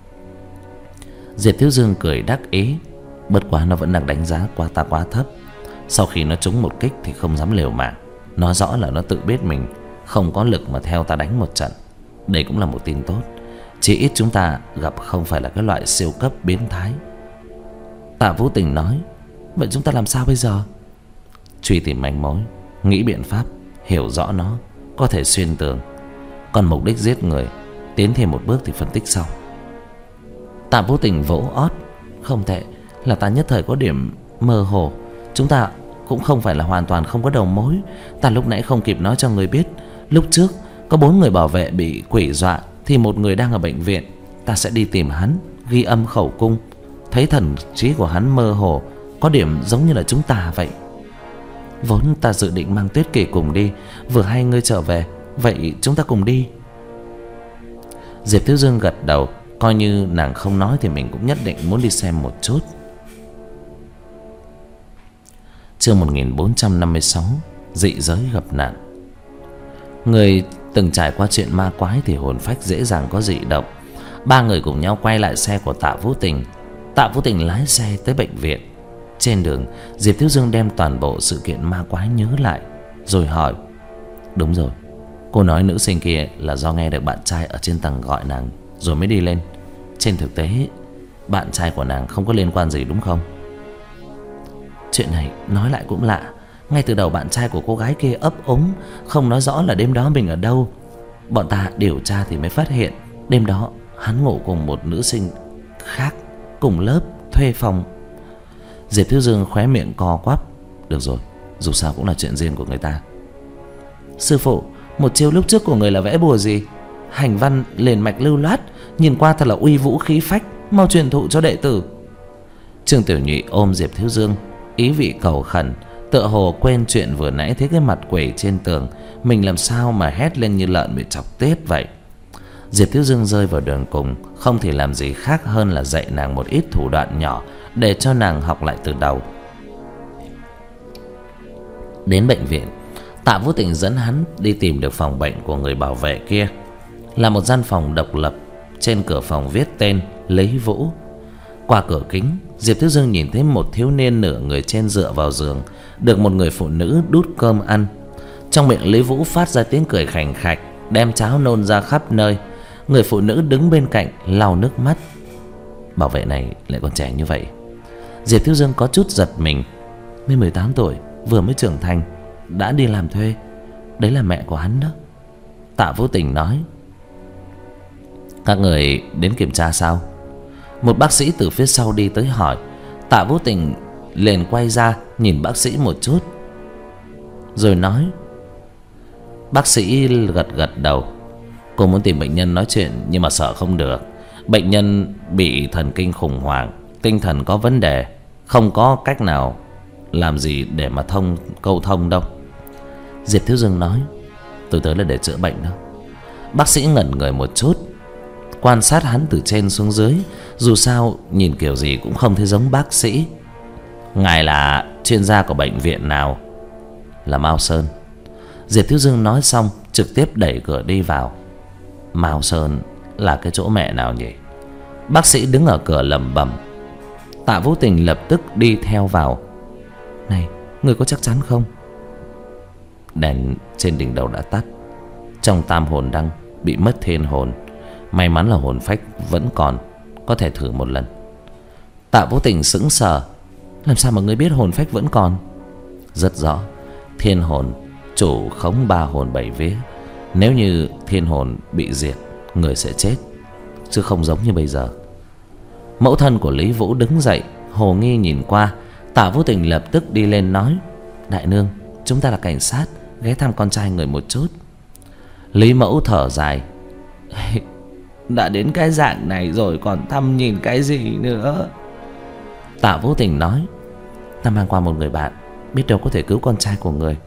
Diệp Thiếu Dương cười đắc ý. Bất quá nó vẫn đang đánh giá qua ta quá thấp. Sau khi nó trúng một kích thì không dám liều mạng. Nói rõ là nó tự biết mình không có lực mà theo ta đánh một trận. Đây cũng là một tin tốt. Chỉ ít chúng ta gặp không phải là cái loại siêu cấp biến thái. Tạ Vũ Tình nói. Vậy chúng ta làm sao bây giờ? Truy tìm manh mối, nghĩ biện pháp hiểu rõ nó, có thể xuyên tường. Còn mục đích giết người, tiến thêm một bước thì phân tích sau. Tạ Vũ Tình vỗ ót. Không tệ, là ta nhất thời có điểm mơ hồ. Chúng ta cũng không phải là hoàn toàn không có đầu mối. Ta lúc nãy không kịp nói cho người biết. Lúc trước có bốn người bảo vệ bị quỷ dọa, thì một người đang ở bệnh viện. Ta sẽ đi tìm hắn, ghi âm khẩu cung. Thấy thần trí của hắn mơ hồ, có điểm giống như là chúng ta vậy. Vốn ta dự định mang Tuyết Kỳ cùng đi, vừa hay ngươi trở về, vậy chúng ta cùng đi. Diệp Thiếu Dương gật đầu, coi như nàng không nói thì mình cũng nhất định muốn đi xem một chút. Chương một nghìn bốn trăm năm mươi sáu. Dị giới gặp nạn. Người từng trải qua chuyện ma quái thì hồn phách dễ dàng có dị động. Ba người cùng nhau quay lại xe của Tạ Vũ Tình. Tạ Vũ Tình lái xe tới bệnh viện. Trên đường, Diệp Thiếu Dương đem toàn bộ sự kiện ma quái nhớ lại, rồi hỏi. Đúng rồi, cô nói nữ sinh kia là do nghe được bạn trai ở trên tầng gọi nàng rồi mới đi lên. Trên thực tế, bạn trai của nàng không có liên quan gì đúng không? Chuyện này nói lại cũng lạ. Ngay từ đầu bạn trai của cô gái kia ấp úng, không nói rõ là đêm đó mình ở đâu. Bọn ta điều tra thì mới phát hiện đêm đó hắn ngủ cùng một nữ sinh khác, cùng lớp, thuê phòng. Diệp Thiếu Dương khóe miệng co quắp. Được rồi, dù sao cũng là chuyện riêng của người ta. Sư phụ, một chiêu lúc trước của người là vẽ bùa gì? Hành văn liền mạch lưu loát, nhìn qua thật là uy vũ khí phách, mau truyền thụ cho đệ tử. Trương Tiểu Nhụy ôm Diệp Thiếu Dương, ý vị cầu khẩn, tựa hồ quên chuyện vừa nãy thấy cái mặt quỷ trên tường, mình làm sao mà hét lên như lợn bị chọc tiết vậy. Diệp Thiếu Dương rơi vào đường cùng, không thể làm gì khác hơn là dạy nàng một ít thủ đoạn nhỏ để cho nàng học lại từ đầu. Đến bệnh viện, Tạ Vũ Tình dẫn hắn đi tìm được phòng bệnh của người bảo vệ kia. Là một gian phòng độc lập, trên cửa phòng viết tên Lý Vũ. Qua cửa kính, Diệp Thiếu Dương nhìn thấy một thiếu niên nửa người trên dựa vào giường, được một người phụ nữ đút cơm ăn. Trong miệng Lý Vũ phát ra tiếng cười khành khạch, đem cháo nôn ra khắp nơi. Người phụ nữ đứng bên cạnh lau nước mắt. Bảo vệ này lại còn trẻ như vậy. Diệp Thiếu Dương có chút giật mình. Mới mười tám tuổi, vừa mới trưởng thành, đã đi làm thuê. Đấy là mẹ của hắn đó. Tạ Vũ Tình nói. Các người đến kiểm tra sao? Một bác sĩ từ phía sau đi tới hỏi. Tạ Vũ Tình liền quay ra nhìn bác sĩ một chút, rồi nói. Bác sĩ gật gật đầu. Cô muốn tìm bệnh nhân nói chuyện, nhưng mà sợ không được. Bệnh nhân bị thần kinh khủng hoảng, tinh thần có vấn đề, không có cách nào làm gì để mà thông câu thông đâu. Diệp Thiếu Dương nói. Tôi tới là để chữa bệnh đó. Bác sĩ ngẩn người một chút, quan sát hắn từ trên xuống dưới. Dù sao nhìn kiểu gì cũng không thấy giống bác sĩ. Ngài là chuyên gia của bệnh viện nào? Là Mao Sơn. Diệp Thiếu Dương nói xong trực tiếp đẩy cửa đi vào. Mao Sơn là cái chỗ mẹ nào nhỉ? Bác sĩ đứng ở cửa lẩm bẩm. Tạ Vũ Tình lập tức đi theo vào. Này, người có chắc chắn không? Đèn trên đỉnh đầu đã tắt. Trong tam hồn đăng bị mất thiên hồn. May mắn là hồn phách vẫn còn, có thể thử một lần. Tạ Vũ Tình sững sờ. Làm sao mà ngươi biết hồn phách vẫn còn? Rất rõ. Thiên hồn chủ khống ba hồn bảy vía. Nếu như thiên hồn bị diệt, người sẽ chết, chứ không giống như bây giờ. Mẫu thân của Lý Vũ đứng dậy, hồ nghi nhìn qua. Tạ Vũ Tình lập tức đi lên nói. Đại nương, chúng ta là cảnh sát, ghé thăm con trai người một chút. Lý Mẫu thở dài. Đã đến cái dạng này rồi còn thăm nhìn cái gì nữa? Tạ Vũ Tình nói. Ta mang qua một người bạn, biết đâu có thể cứu con trai của người.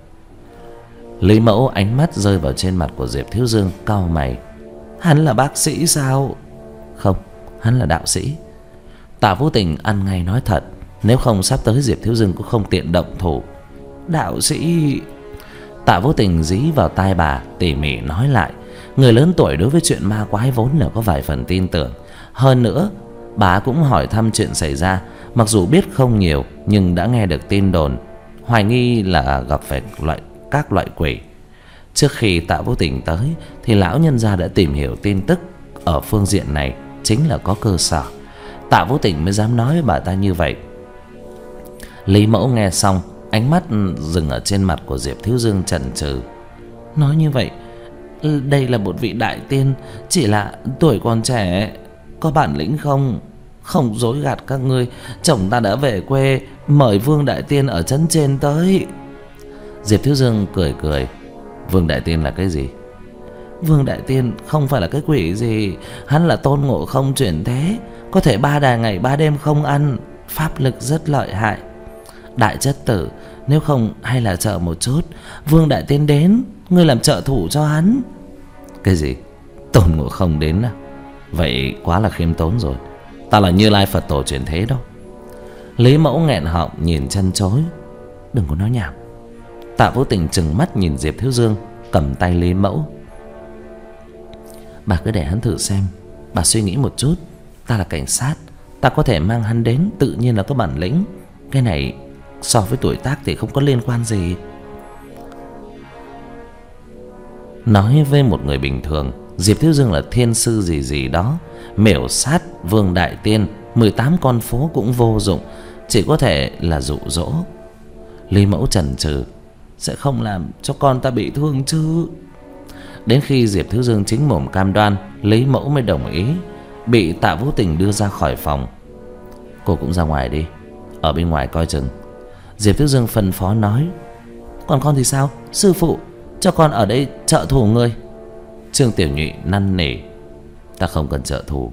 Lý Mẫu ánh mắt rơi vào trên mặt của Diệp Thiếu Dương, cau mày. Hắn là bác sĩ sao? Không, hắn là đạo sĩ. Tạ Vũ Tình ăn ngay nói thật, nếu không sắp tới Diệp Thiếu Dương cũng không tiện động thủ. Đạo sĩ? Tạ Vũ Tình dí vào tai bà, tỉ mỉ nói lại. Người lớn tuổi đối với chuyện ma quái vốn là có vài phần tin tưởng. Hơn nữa, bà cũng hỏi thăm chuyện xảy ra. Mặc dù biết không nhiều, nhưng đã nghe được tin đồn, hoài nghi là gặp phải loại các loại quỷ. Trước khi Tạ Vô Tình tới thì lão nhân gia đã tìm hiểu tin tức ở phương diện này chính là có cơ sở. Tạ Vô Tình mới dám nói với bà ta như vậy. Lý Mẫu nghe xong, ánh mắt dừng ở trên mặt của Diệp Thiếu Dương chần chừ. Nói như vậy, đây là một vị đại tiên, chỉ là tuổi còn trẻ, có bản lĩnh không? Không dối gạt các ngươi, chồng ta đã về quê, mời Vương đại tiên ở trấn trên tới. Diệp Thiếu Dương cười cười. Vương đại tiên là cái gì? Vương đại tiên không phải là cái quỷ gì, hắn là Tôn Ngộ Không chuyển thế, có thể ba đà ngày ba đêm không ăn, pháp lực rất lợi hại. Đại chất tử, nếu không hay là chờ một chút, Vương đại tiên đến, ngươi làm trợ thủ cho hắn. Cái gì? Tôn Ngộ Không đến à? Vậy quá là khiêm tốn rồi, ta là Như Lai Phật tổ chuyển thế đâu. Lý Mẫu nghẹn họng nhìn chân chối. Đừng có nói nhảm. Tạ Vô Tình trừng mắt nhìn Diệp Thiếu Dương, cầm tay Lý Mẫu. Bà cứ để hắn thử xem, bà suy nghĩ một chút. Ta là cảnh sát, ta có thể mang hắn đến, tự nhiên là có bản lĩnh. Cái này so với tuổi tác thì không có liên quan gì. Nói với một người bình thường, Diệp Thiếu Dương là thiên sư gì gì đó, miểu sát Vương đại tiên, mười tám con phố cũng vô dụng, chỉ có thể là dụ dỗ. Lý Mẫu chần chừ. Sẽ không làm cho con ta bị thương chứ? Đến khi Diệp Thiếu Dương chính mồm cam đoan, Lý Mẫu mới đồng ý. Bị Tạ Vô Tình đưa ra khỏi phòng. Cô cũng ra ngoài đi, ở bên ngoài coi chừng. Diệp Thiếu Dương phân phó nói. Còn con thì sao? Sư phụ, cho con ở đây trợ thủ người. Trương Tiểu Nhụy năn nỉ. Ta không cần trợ thủ.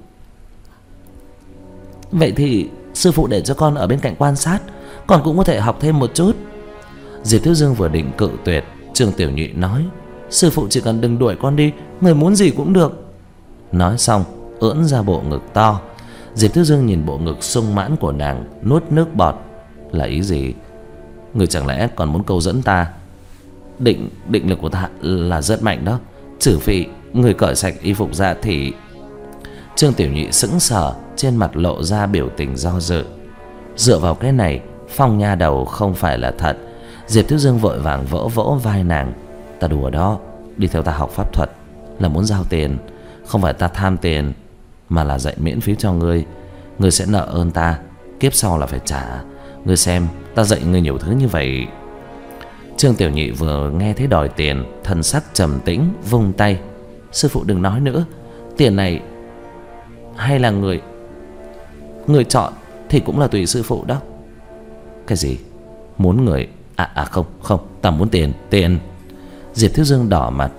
Vậy thì sư phụ để cho con ở bên cạnh quan sát, con cũng có thể học thêm một chút. Diệp Thiếu Dương vừa định cự tuyệt, Trương Tiểu Nhụy nói. Sư phụ chỉ cần đừng đuổi con đi, người muốn gì cũng được. Nói xong ưỡn ra bộ ngực to. Diệp Thiếu Dương nhìn bộ ngực sung mãn của nàng, nuốt nước bọt. Là ý gì? Người chẳng lẽ còn muốn câu dẫn ta? Định định lực của ta là rất mạnh đó, trừ phi người cởi sạch y phục ra thì... Trương Tiểu Nhụy sững sờ, trên mặt lộ ra biểu tình do dự. Dựa vào cái này, Phong nha đầu không phải là thật. Diệp Thiếu Dương vội vàng vỗ vỗ vai nàng. Ta đùa đó, đi theo ta học pháp thuật là muốn giao tiền. Không phải ta tham tiền, mà là dạy miễn phí cho ngươi. Ngươi sẽ nợ ơn ta, kiếp sau là phải trả. Ngươi xem, ta dạy ngươi nhiều thứ như vậy. Trương Tiểu Nhị vừa nghe thấy đòi tiền, thần sắc trầm tĩnh, vung tay. Sư phụ đừng nói nữa, tiền này hay là người người chọn thì cũng là tùy sư phụ đó. Cái gì? Muốn người? À à không, không, ta muốn tiền, tiền. Diệp Thiếu Dương đỏ mặt.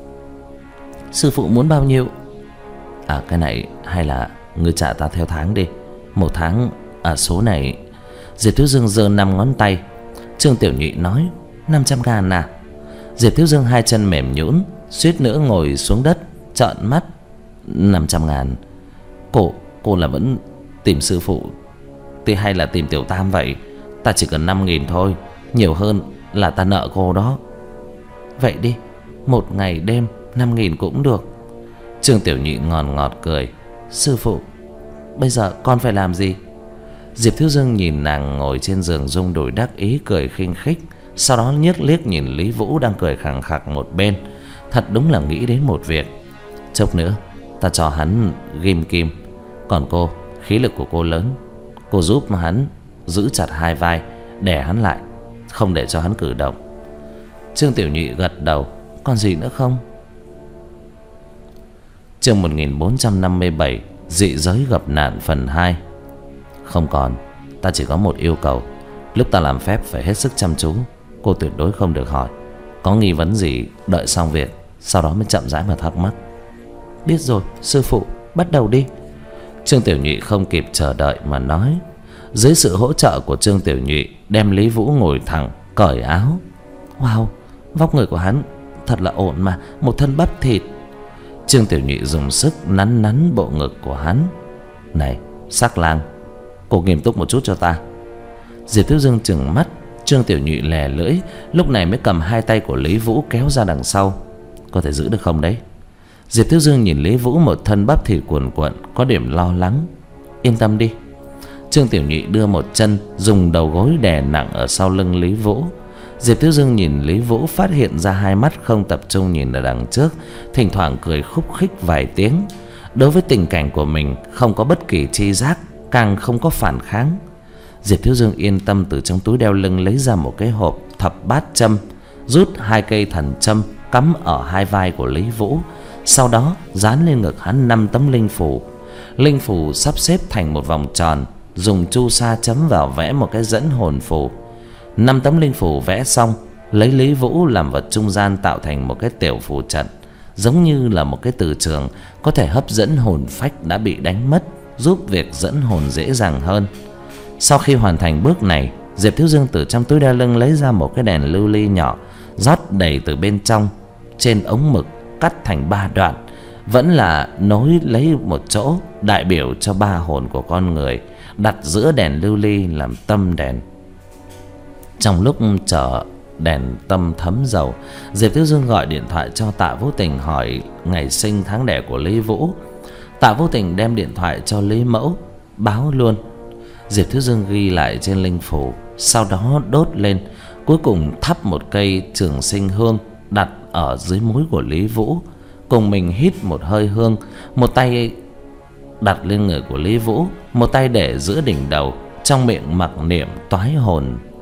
Sư phụ muốn bao nhiêu? À cái này hay là ngươi trả ta theo tháng đi. Một tháng à số này. Diệp Thiếu Dương giơ năm ngón tay. Trương Tiểu Nhụy nói. Năm trăm ngàn à? Diệp Thiếu Dương hai chân mềm nhũn, suýt nữa ngồi xuống đất, trợn mắt. Năm trăm ngàn? Cô, cô là vẫn tìm sư phụ thì hay là tìm Tiểu Tam vậy? Ta chỉ cần năm nghìn thôi, nhiều hơn là ta nợ cô đó. Vậy đi, một ngày đêm năm nghìn cũng được. Trương Tiểu Nhị ngọt ngọt cười. Sư phụ, bây giờ con phải làm gì? Diệp Thiếu Dương nhìn nàng ngồi trên giường rung đùi đắc ý cười khinh khích. Sau đó nhếch liếc nhìn Lý Vũ đang cười khằng khặc một bên. Thật đúng là nghĩ đến một việc. Chốc nữa ta cho hắn ghim kim. Còn cô, khí lực của cô lớn, cô giúp hắn giữ chặt hai vai, đè hắn lại, không để cho hắn cử động. Trương Tiểu Nhị gật đầu. Còn gì nữa không? Chương một nghìn bốn trăm năm mươi bảy, dị giới gặp nạn phần hai. Không còn, ta chỉ có một yêu cầu. Lúc ta làm phép phải hết sức chăm chú. Cô tuyệt đối không được hỏi. Có nghi vấn gì đợi xong việc, sau đó mới chậm rãi mà thắc mắc. Biết rồi, sư phụ, bắt đầu đi. Trương Tiểu Nhụy không kịp chờ đợi mà nói. Dưới sự hỗ trợ của Trương Tiểu Nhụy, đem Lý Vũ ngồi thẳng, cởi áo. Wow, vóc người của hắn thật là ổn mà, một thân bắp thịt. Trương Tiểu Nhụy dùng sức nắn nắn bộ ngực của hắn. Này, sắc lang, cô nghiêm túc một chút cho ta. Diệp Thiếu Dương trừng mắt. Trương Tiểu Nhụy lè lưỡi, lúc này mới cầm hai tay của Lý Vũ kéo ra đằng sau. Có thể giữ được không đấy? Diệp Thiếu Dương nhìn Lý Vũ một thân bắp thịt cuồn cuộn, có điểm lo lắng. Yên tâm đi. Trương Tiểu Nhụy đưa một chân, dùng đầu gối đè nặng ở sau lưng Lý Vũ. Diệp Thiếu Dương nhìn Lý Vũ, phát hiện ra hai mắt không tập trung nhìn ở đằng trước, thỉnh thoảng cười khúc khích vài tiếng. Đối với tình cảnh của mình không có bất kỳ tri giác, càng không có phản kháng. Diệp Thiếu Dương yên tâm từ trong túi đeo lưng lấy ra một cái hộp thập bát châm, rút hai cây thần châm cắm ở hai vai của Lý Vũ, sau đó dán lên ngực hắn năm tấm linh phù. Linh phù sắp xếp thành một vòng tròn, dùng chu sa chấm vào vẽ một cái dẫn hồn phù. Năm tấm linh phù vẽ xong, lấy Lý Vũ làm vật trung gian tạo thành một cái tiểu phù trận, giống như là một cái từ trường có thể hấp dẫn hồn phách đã bị đánh mất, giúp việc dẫn hồn dễ dàng hơn. Sau khi hoàn thành bước này, Diệp Thiếu Dương từ trong túi đeo lưng lấy ra một cái đèn lưu ly nhỏ, rót đầy từ bên trong, trên ống mực cắt thành ba đoạn, vẫn là nối lấy một chỗ đại biểu cho ba hồn của con người, đặt giữa đèn lưu ly làm tâm đèn. Trong lúc chờ đèn tâm thấm dầu, Diệp Thiếu Dương gọi điện thoại cho Tạ Vô Tình hỏi ngày sinh tháng đẻ của Lý Vũ. Tạ Vô Tình đem điện thoại cho Lý Mẫu báo luôn. Diệp Thiếu Dương ghi lại trên linh phù, sau đó đốt lên, cuối cùng thắp một cây trường sinh hương đặt ở dưới mũi của Lý Vũ, cùng mình hít một hơi hương, một tay đặt lên người của Lý Vũ, một tay để giữa đỉnh đầu, trong miệng mặc niệm toái hồn.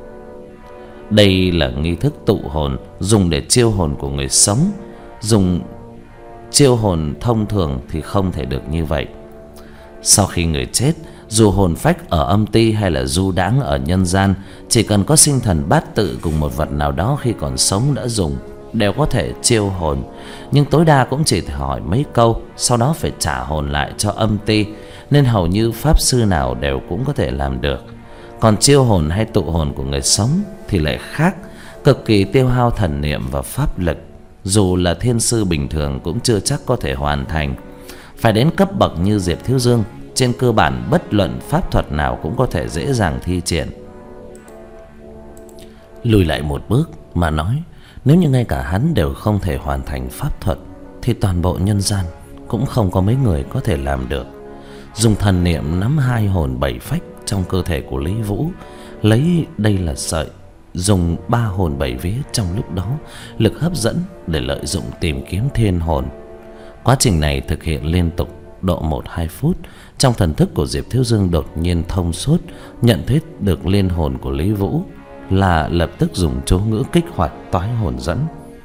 Đây là nghi thức tụ hồn, dùng để chiêu hồn của người sống. Dùng chiêu hồn thông thường thì không thể được như vậy. Sau khi người chết, dù hồn phách ở âm ti hay là du đãng ở nhân gian, chỉ cần có sinh thần bát tự cùng một vật nào đó khi còn sống đã dùng, đều có thể chiêu hồn. Nhưng tối đa cũng chỉ hỏi mấy câu, sau đó phải trả hồn lại cho âm ti, nên hầu như pháp sư nào đều cũng có thể làm được. Còn chiêu hồn hay tụ hồn của người sống thì lại khác, cực kỳ tiêu hao thần niệm và pháp lực. Dù là thiên sư bình thường cũng chưa chắc có thể hoàn thành. Phải đến cấp bậc như Diệp Thiếu Dương, trên cơ bản bất luận pháp thuật nào cũng có thể dễ dàng thi triển. Lùi lại một bước mà nói, nếu như ngay cả hắn đều không thể hoàn thành pháp thuật, thì toàn bộ nhân gian cũng không có mấy người có thể làm được. Dùng thần niệm nắm hai hồn bảy phách trong cơ thể của Lý Vũ, lấy đây là sợi, dùng ba hồn bảy vía trong lúc đó, lực hấp dẫn để lợi dụng tìm kiếm thiên hồn. Quá trình này thực hiện liên tục độ một hai phút. Trong thần thức của Diệp Thiếu Dương đột nhiên thông suốt, nhận thấy được liên hồn của Lý Vũ, là lập tức dùng chú ngữ kích hoạt toái hồn dẫn.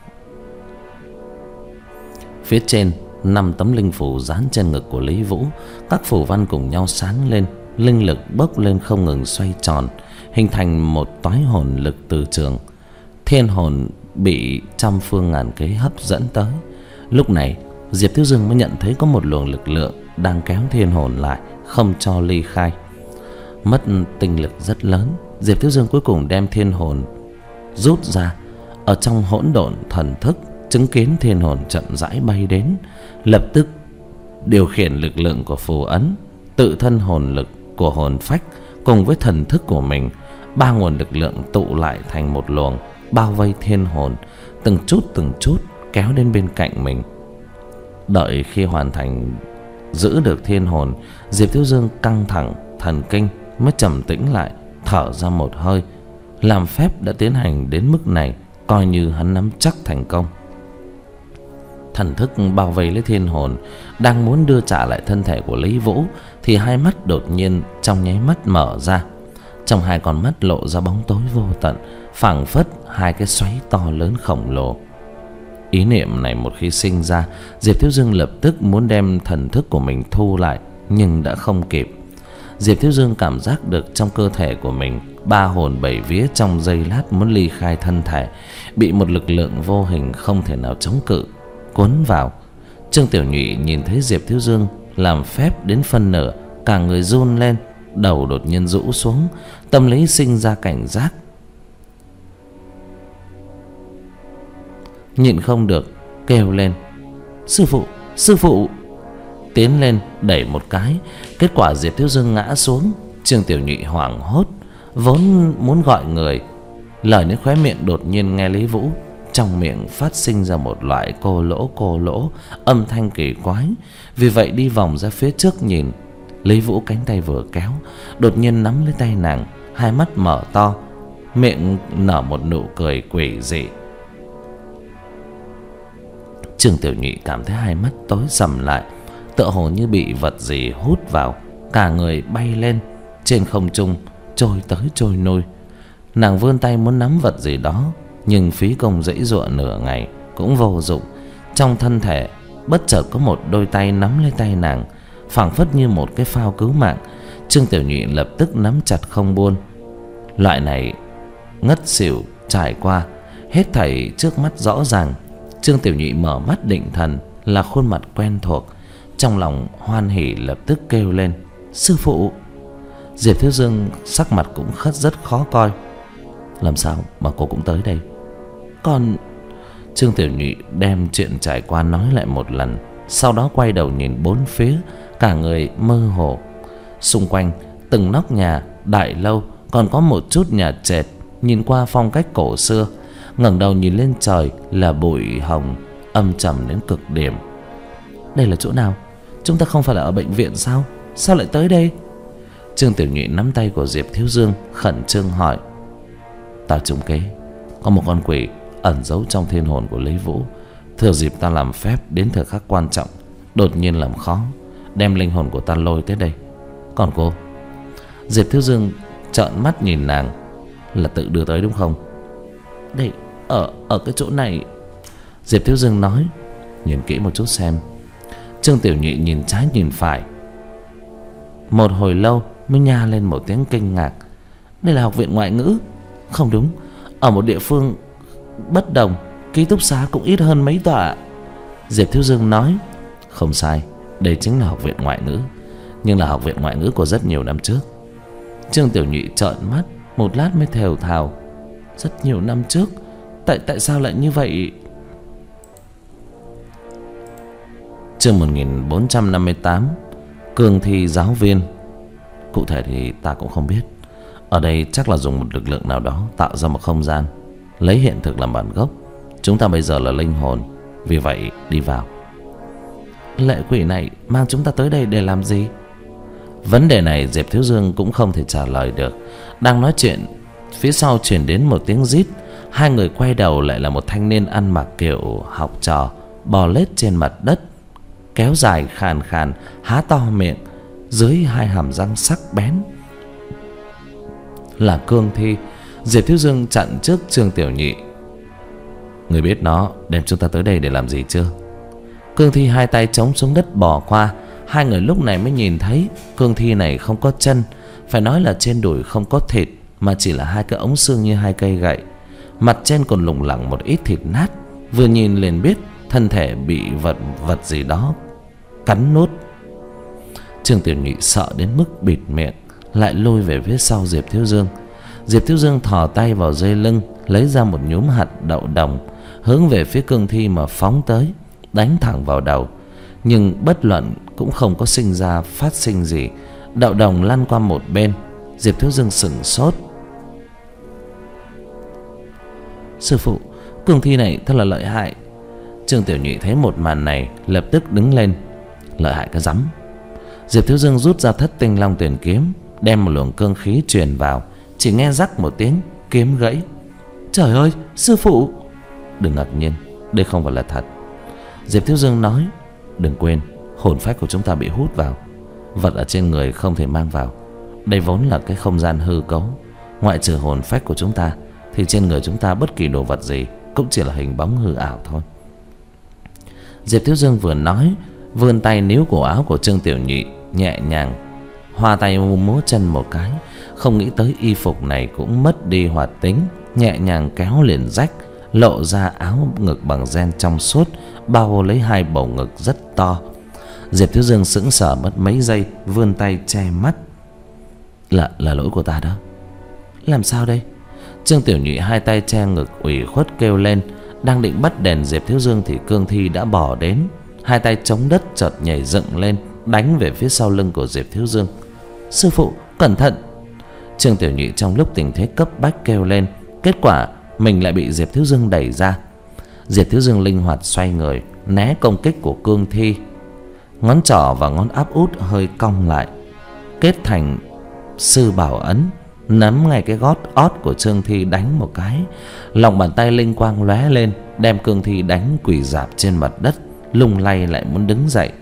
Phía trên năm tấm linh phù dán trên ngực của Lý Vũ, các phù văn cùng nhau sáng lên, linh lực bốc lên không ngừng xoay tròn, hình thành một toái hồn lực từ trường. Thiên hồn bị trăm phương ngàn kế hấp dẫn tới. Lúc này Diệp Thiếu Dương mới nhận thấy có một luồng lực lượng đang kéo thiên hồn lại, không cho ly khai. Mất tinh lực rất lớn, Diệp Thiếu Dương cuối cùng đem thiên hồn rút ra. Ở trong hỗn độn thần thức, chứng kiến thiên hồn chậm rãi bay đến, lập tức điều khiển lực lượng của phù ấn, tự thân hồn lực của hồn phách cùng với thần thức của mình, ba nguồn lực lượng tụ lại thành một luồng, bao vây thiên hồn, từng chút từng chút kéo đến bên cạnh mình. Đợi khi hoàn thành giữ được thiên hồn, Diệp Thiếu Dương căng thẳng thần kinh mới trầm tĩnh lại, thở ra một hơi. Làm phép đã tiến hành đến mức này, coi như hắn nắm chắc thành công. Thần thức bao vây lấy thiên hồn, đang muốn đưa trả lại thân thể của Lý Vũ, thì hai mắt đột nhiên trong nháy mắt mở ra. Trong hai con mắt lộ ra bóng tối vô tận, phảng phất hai cái xoáy to lớn khổng lồ. Ý niệm này một khi sinh ra, Diệp Thiếu Dương lập tức muốn đem thần thức của mình thu lại, nhưng đã không kịp. Diệp Thiếu Dương cảm giác được trong cơ thể của mình, ba hồn bảy vía trong giây lát muốn ly khai thân thể, bị một lực lượng vô hình không thể nào chống cự cuốn vào. Trương Tiểu Nhụy nhìn thấy Diệp Thiếu Dương làm phép đến phân nửa, cả người run lên, đầu đột nhiên rũ xuống, tâm lý sinh ra cảnh giác. Nhịn không được kêu lên: "Sư phụ, sư phụ!" Tiến lên đẩy một cái, kết quả Diệp Thiếu Dương ngã xuống. Trương Tiểu Nhụy hoảng hốt, vốn muốn gọi người, lời đến khóe miệng đột nhiên nghe Lý Vũ trong miệng phát sinh ra một loại cô lỗ cô lỗ âm thanh kỳ quái. Vì vậy đi vòng ra phía trước nhìn, Lý Vũ cánh tay vừa kéo, đột nhiên nắm lấy tay nàng, hai mắt mở to, miệng nở một nụ cười quỷ dị. Trương Tiểu Nhị cảm thấy hai mắt tối sầm lại, tựa hồ như bị vật gì hút vào, cả người bay lên trên không trung, trôi tới trôi lui. Nàng vươn tay muốn nắm vật gì đó, nhưng phí công giãy giụa nửa ngày cũng vô dụng. Trong thân thể bất chợt có một đôi tay nắm lấy tay nàng, phảng phất như một cái phao cứu mạng. Trương Tiểu Nhị lập tức nắm chặt không buông. Loại này ngất xỉu trải qua, hết thảy trước mắt rõ ràng. Trương Tiểu Nhị mở mắt định thần, là khuôn mặt quen thuộc. Trong lòng hoan hỉ lập tức kêu lên: sư phụ! Diệp Thiếu Dương sắc mặt cũng khất rất khó coi. Làm sao mà cô cũng tới đây? Còn... Trương Tiểu Nhị đem chuyện trải qua nói lại một lần, sau đó quay đầu nhìn bốn phía, cả người mơ hồ. Xung quanh từng nóc nhà, đại lâu, còn có một chút nhà trệt, nhìn qua phong cách cổ xưa. Ngẩng đầu nhìn lên trời là bụi hồng âm trầm đến cực điểm. Đây là chỗ nào? Chúng ta không phải là ở bệnh viện sao? Sao lại tới đây? Trương Tiểu Nhị nắm tay của Diệp Thiếu Dương, khẩn trương hỏi. Ta trúng kế, có một con quỷ ẩn giấu trong thiên hồn của Lý Vũ. Thừa dịp ta làm phép đến thời khắc quan trọng, đột nhiên làm khó, đem linh hồn của ta lôi tới đây. Còn cô? Diệp Thiếu Dương trợn mắt nhìn nàng. Là tự đưa tới đúng không? Đây, ở, ở cái chỗ này. Diệp Thiếu Dương nói. Nhìn kỹ một chút xem. Trương Tiểu Nhị nhìn trái nhìn phải, một hồi lâu mới nha lên một tiếng kinh ngạc. Đây là học viện ngoại ngữ. Không đúng, ở một địa phương bất đồng, ký túc xá cũng ít hơn mấy tòa. Diệp Thiếu Dương nói. Không sai, đây chính là học viện ngoại ngữ, nhưng là học viện ngoại ngữ của rất nhiều năm trước. Trương Tiểu Nhị trợn mắt, một lát mới thều thào. Rất nhiều năm trước? Tại tại sao lại như vậy? Chương một nghìn bốn trăm năm mươi tám. Cương thi giáo viên. Cụ thể thì ta cũng không biết. Ở đây chắc là dùng một lực lượng nào đó tạo ra một không gian, lấy hiện thực làm bản gốc. Chúng ta bây giờ là linh hồn, vì vậy đi vào. Lệ quỷ này mang chúng ta tới đây để làm gì? Vấn đề này Diệp Thiếu Dương cũng không thể trả lời được. Đang nói chuyện, phía sau truyền đến một tiếng rít. Hai người quay đầu lại là một thanh niên ăn mặc kiểu học trò, bò lết trên mặt đất, kéo dài khàn khàn, há to miệng, dưới hai hàm răng sắc bén. Là cương thi. Diệp Thiếu Dương chặn trước Trương Tiểu Nhị. Người biết nó đem chúng ta tới đây để làm gì chưa? Cương thi hai tay chống xuống đất bò qua. Hai người lúc này mới nhìn thấy cương thi này không có chân, phải nói là trên đùi không có thịt, mà chỉ là hai cái ống xương như hai cây gậy. Mặt trên còn lủng lẳng một ít thịt nát, vừa nhìn liền biết thân thể bị vật vật gì đó cắn nuốt. Trương Tiểu Nhị sợ đến mức bịt miệng, lại lôi về phía sau Diệp Thiếu Dương. Diệp Thiếu Dương thò tay vào dây lưng, lấy ra một nhúm hạt đậu đồng, hướng về phía cương thi mà phóng tới, đánh thẳng vào đầu. Nhưng bất luận cũng không có sinh ra phát sinh gì. Đậu đồng lăn qua một bên. Diệp Thiếu Dương sững sốt. Sư phụ, cương thi này thật là lợi hại. Trương Tiểu Nhị thấy một màn này lập tức đứng lên. Lợi hại cái rắm. Diệp Thiếu Dương rút ra thất tinh long tuyển kiếm, đem một luồng cương khí truyền vào. Chỉ nghe rắc một tiếng, kiếm gãy. Trời ơi, sư phụ! Đừng ngạc nhiên, đây không phải là thật. Diệp Thiếu Dương nói. Đừng quên, hồn phách của chúng ta bị hút vào, vật ở trên người không thể mang vào. Đây vốn là cái không gian hư cấu. Ngoại trừ hồn phách của chúng ta, thì trên người chúng ta bất kỳ đồ vật gì cũng chỉ là hình bóng hư ảo thôi. Diệp Thiếu Dương vừa nói, vươn tay níu cổ áo của Trương Tiểu Nhị, nhẹ nhàng hoa tay múa chân một cái. Không nghĩ tới y phục này cũng mất đi hoạt tính, nhẹ nhàng kéo liền rách, lộ ra áo ngực bằng ren trong suốt, bao lấy hai bầu ngực rất to. Diệp Thiếu Dương sững sờ mất mấy giây, vươn tay che mắt. Là là lỗi của ta đó. Làm sao đây? Trương Tiểu Nhị hai tay che ngực ủy khuất kêu lên. Đang định bắt đèn Diệp Thiếu Dương thì cương thi đã bỏ đến, hai tay chống đất chợt nhảy dựng lên, đánh về phía sau lưng của Diệp Thiếu Dương. Sư phụ, cẩn thận! Trương Tiểu Nhị trong lúc tình thế cấp bách kêu lên. Kết quả mình lại bị Diệp Thiếu Dương đẩy ra. Diệp Thiếu Dương linh hoạt xoay người, né công kích của cương thi. Ngón trỏ và ngón áp út hơi cong lại, kết thành sư bảo ấn, nắm ngay cái gót ót của Trương Thi đánh một cái. Lòng bàn tay linh quang lóe lên, đem cương thi đánh quỳ rạp trên mặt đất, lung lay lại muốn đứng dậy.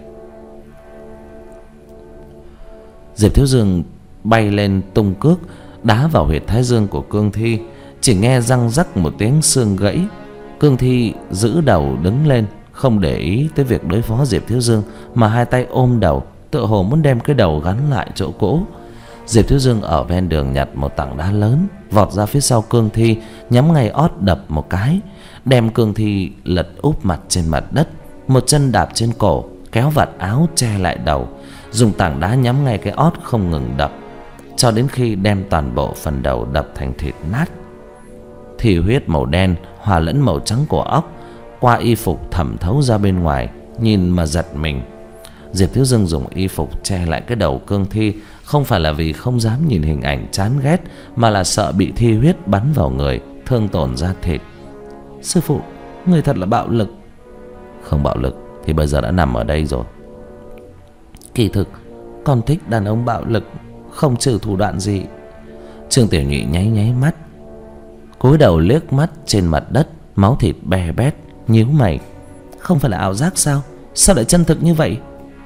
Diệp Thiếu Dương bay lên tung cước đá vào huyệt thái dương của cương thi. Chỉ nghe răng rắc một tiếng xương gãy. Cương thi giữ đầu đứng lên, không để ý tới việc đối phó Diệp Thiếu Dương, mà hai tay ôm đầu, tựa hồ muốn đem cái đầu gắn lại chỗ cỗ. Diệp Thiếu Dương ở ven đường nhặt một tảng đá lớn, vọt ra phía sau cương thi, nhắm ngay ót đập một cái, đem cương thi lật úp mặt trên mặt đất. Một chân đạp trên cổ, kéo vạt áo che lại đầu, dùng tảng đá nhắm ngay cái ót không ngừng đập, cho đến khi đem toàn bộ phần đầu đập thành thịt nát. Thì huyết màu đen hòa lẫn màu trắng của óc qua y phục thẩm thấu ra bên ngoài, nhìn mà giật mình. Diệp Thiếu Dương dùng y phục che lại cái đầu cương thi, không phải là vì không dám nhìn hình ảnh chán ghét, mà là sợ bị thi huyết bắn vào người, thương tổn da thịt. Sư phụ, người thật là bạo lực. Không bạo lực thì bây giờ đã nằm ở đây rồi. Kỳ thực con thích đàn ông bạo lực, không trừ thủ đoạn gì. Trương Tiểu Nhị nháy nháy mắt, cúi đầu liếc mắt trên mặt đất, máu thịt bè bét, nhíu mày. Không phải là ảo giác sao? Sao lại chân thực như vậy?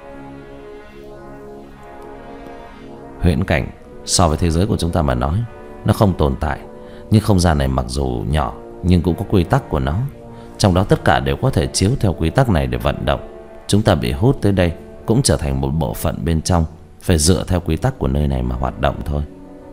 Huyễn cảnh so với thế giới của chúng ta mà nói, nó không tồn tại. Nhưng không gian này mặc dù nhỏ, nhưng cũng có quy tắc của nó. Trong đó tất cả đều có thể chiếu theo quy tắc này để vận động. Chúng ta bị hút tới đây cũng trở thành một bộ phận bên trong, phải dựa theo quy tắc của nơi này mà hoạt động thôi.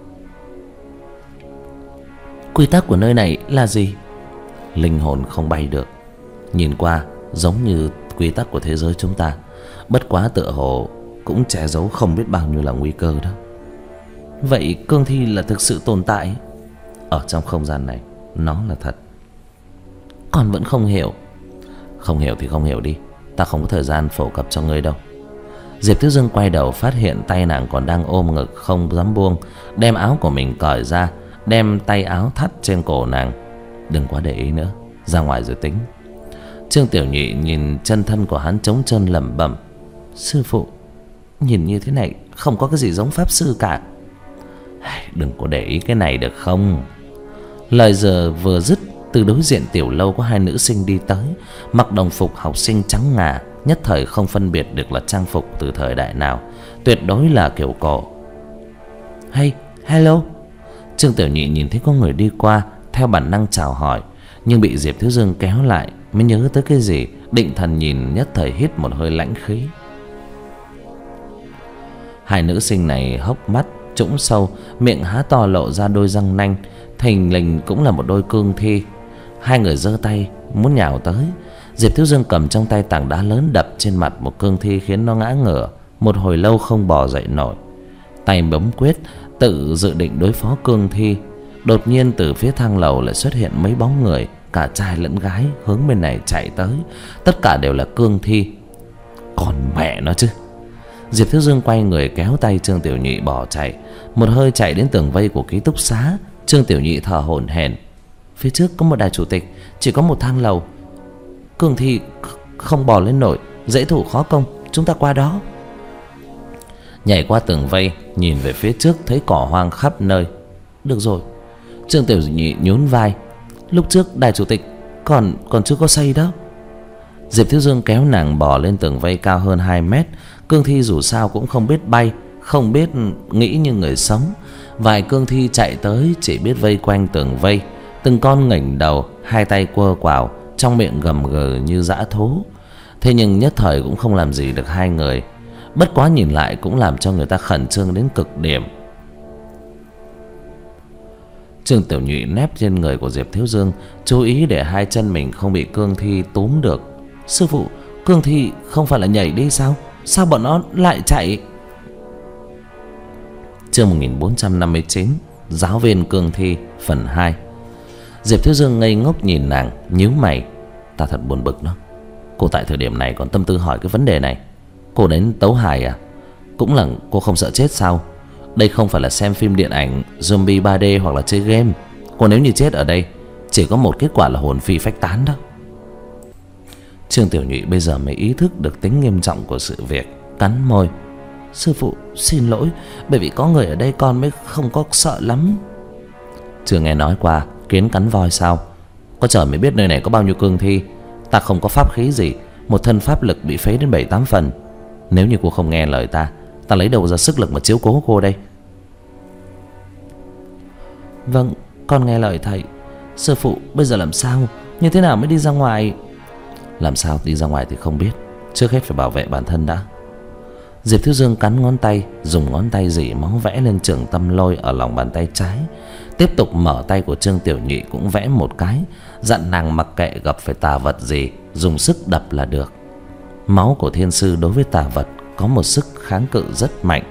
Quy tắc của nơi này là gì? Linh hồn không bay được, nhìn qua giống như quy tắc của thế giới chúng ta, bất quá tựa hồ cũng che giấu không biết bao nhiêu là nguy cơ đó. Vậy cương thi là thực sự tồn tại ở trong không gian này, nó là thật. Con vẫn không hiểu. Không hiểu thì không hiểu đi, ta không có thời gian phổ cập cho ngươi đâu. Diệp Thiếu Dương quay đầu phát hiện tay nàng còn đang ôm ngực không dám buông, đem áo của mình cởi ra, đem tay áo thắt trên cổ nàng. Đừng quá để ý nữa, ra ngoài rồi tính. Trương Tiểu Nhị nhìn chân thân của hắn trống trơn lẩm bẩm. Sư phụ, nhìn như thế này không có cái gì giống pháp sư cả. Đừng có để ý cái này được không? Lời giờ vừa dứt, từ đối diện tiểu lâu có hai nữ sinh đi tới, mặc đồng phục học sinh trắng ngà, nhất thời không phân biệt được là trang phục từ thời đại nào, tuyệt đối là kiểu cổ. Hey, hello. Trương Tiểu Nhị nhìn thấy có người đi qua, theo bản năng chào hỏi, nhưng bị Diệp Thiếu Dương kéo lại, mới nhớ tới cái gì, định thần nhìn, nhất thời hít một hơi lãnh khí. Hai nữ sinh này hốc mắt trũng sâu, miệng há to lộ ra đôi răng nanh, thình lình cũng là một đôi cương thi. Hai người giơ tay muốn nhào tới. Diệp Thiếu Dương cầm trong tay tảng đá lớn đập trên mặt một cương thi, khiến nó ngã ngửa, một hồi lâu không bò dậy nổi. Tay bấm quyết, tự dự định đối phó cương thi. Đột nhiên từ phía thang lầu lại xuất hiện mấy bóng người, cả trai lẫn gái, hướng bên này chạy tới. Tất cả đều là cương thi. Còn mẹ nó chứ. Diệp Thiếu Dương quay người kéo tay Trương Tiểu Nhị bỏ chạy. Một hơi chạy đến tường vây của ký túc xá. Trương Tiểu Nhị thở hổn hển. Phía trước có một đài chủ tịch, chỉ có một thang lầu. Cương thi không bò lên nổi, dễ thủ khó công, chúng ta qua đó. Nhảy qua tường vây, nhìn về phía trước thấy cỏ hoang khắp nơi. Được rồi. Trương Tiểu Nhị nhún vai. Lúc trước đài chủ tịch còn còn chưa có xây đó. Diệp Thiếu Dương kéo nàng bò lên tường vây cao hơn hai mét. Cương thi dù sao cũng không biết bay, không biết nghĩ như người sống. Vài cương thi chạy tới chỉ biết vây quanh tường vây, từng con ngẩng đầu, hai tay quơ quào, trong miệng gầm gừ như dã thú. Thế nhưng nhất thời cũng không làm gì được hai người. Bất quá nhìn lại cũng làm cho người ta khẩn trương đến cực điểm. Trương Tiểu Nhị nép trên người của Diệp Thiếu Dương, chú ý để hai chân mình không bị cương thi túm được. Sư phụ, cương thi không phải là nhảy đi sao? Sao bọn nó lại chạy? Chương một nghìn bốn trăm năm mươi chín, Giáo viên cương thi phần hai. Diệp Thiếu Dương ngây ngốc nhìn nàng, nhíu mày. Ta thật buồn bực đó. Cô tại thời điểm này còn tâm tư hỏi cái vấn đề này. Cô đến tấu hài à? Cũng là cô không sợ chết sao? Đây không phải là xem phim điện ảnh zombie ba D hoặc là chơi game. Cô nếu như chết ở đây, chỉ có một kết quả là hồn phi phách tán đó. Trương Tiểu Nhị bây giờ mới ý thức được tính nghiêm trọng của sự việc, cắn môi. Sư phụ xin lỗi, bởi vì có người ở đây con mới không có sợ lắm. Chưa nghe nói qua kiến cắn voi sao? Có trời mới biết nơi này có bao nhiêu cương thi. Ta không có pháp khí gì, một thân pháp lực bị phế đến bảy tám phần. Nếu như cô không nghe lời ta, ta lấy đâu ra sức lực mà chiếu cố cô đây? Vâng, con nghe lời thầy. Sư phụ, bây giờ làm sao? Như thế nào mới đi ra ngoài? Làm sao đi ra ngoài thì không biết, trước hết phải bảo vệ bản thân đã. Diệp Thiếu Dương cắn ngón tay, dùng ngón tay rỉ máu vẽ lên trường tâm lôi ở lòng bàn tay trái. Tiếp tục mở tay của Trương Tiểu Nhị cũng vẽ một cái, dặn nàng mặc kệ gặp phải tà vật gì, dùng sức đập là được. Máu của thiên sư đối với tà vật có một sức kháng cự rất mạnh.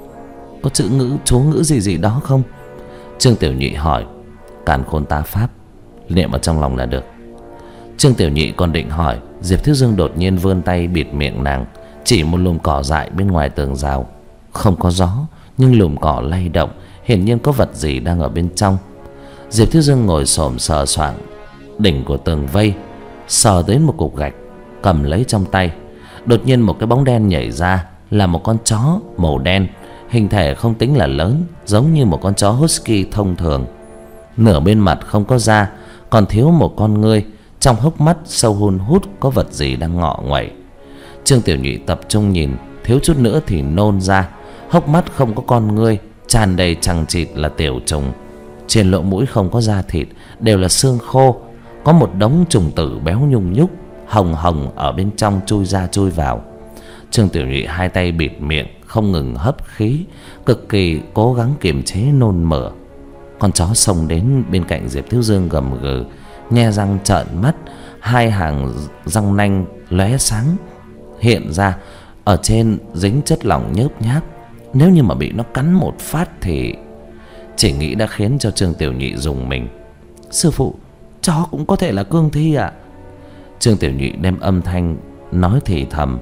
Có chữ ngữ, chú ngữ gì gì đó không? Trương Tiểu Nhị hỏi. Càn khôn tá pháp, niệm ở trong lòng là được. Trương Tiểu Nhị còn định hỏi, Diệp Thiếu Dương đột nhiên vươn tay bịt miệng nàng, chỉ một lùm cỏ dại bên ngoài tường rào. Không có gió, nhưng lùm cỏ lay động, hiển nhiên có vật gì đang ở bên trong. Diệp Thiếu Dương ngồi xổm sờ soạng đỉnh của tường vây, sờ đến một cục gạch, cầm lấy trong tay. Đột nhiên một cái bóng đen nhảy ra, là một con chó màu đen, hình thể không tính là lớn, giống như một con chó husky thông thường. Nửa bên mặt không có da, còn thiếu một con ngươi, trong hốc mắt sâu hun hút có vật gì đang ngọ nguậy. Trương Tiểu Nhị tập trung nhìn, thiếu chút nữa thì nôn ra. Hốc mắt không có con ngươi, tràn đầy chằng chịt là tiểu trùng. Trên lỗ mũi không có da thịt, đều là xương khô. Có một đống trùng tử béo nhung nhúc, hồng hồng ở bên trong chui ra chui vào. Trương Tiểu Nhị hai tay bịt miệng, không ngừng hấp khí, cực kỳ cố gắng kiềm chế nôn mửa. Con chó xông đến bên cạnh Diệp Thiếu Dương gầm gừ, nhe răng trợn mắt, hai hàng răng nanh lóe sáng hiện ra, ở trên dính chất lỏng nhớp nháp. Nếu như mà bị nó cắn một phát thì chỉ nghĩ đã khiến cho Trương Tiểu Nhị rùng mình. Sư phụ, chó cũng có thể là cương thi ạ? Trương Tiểu Nhị đem âm thanh nói thì thầm.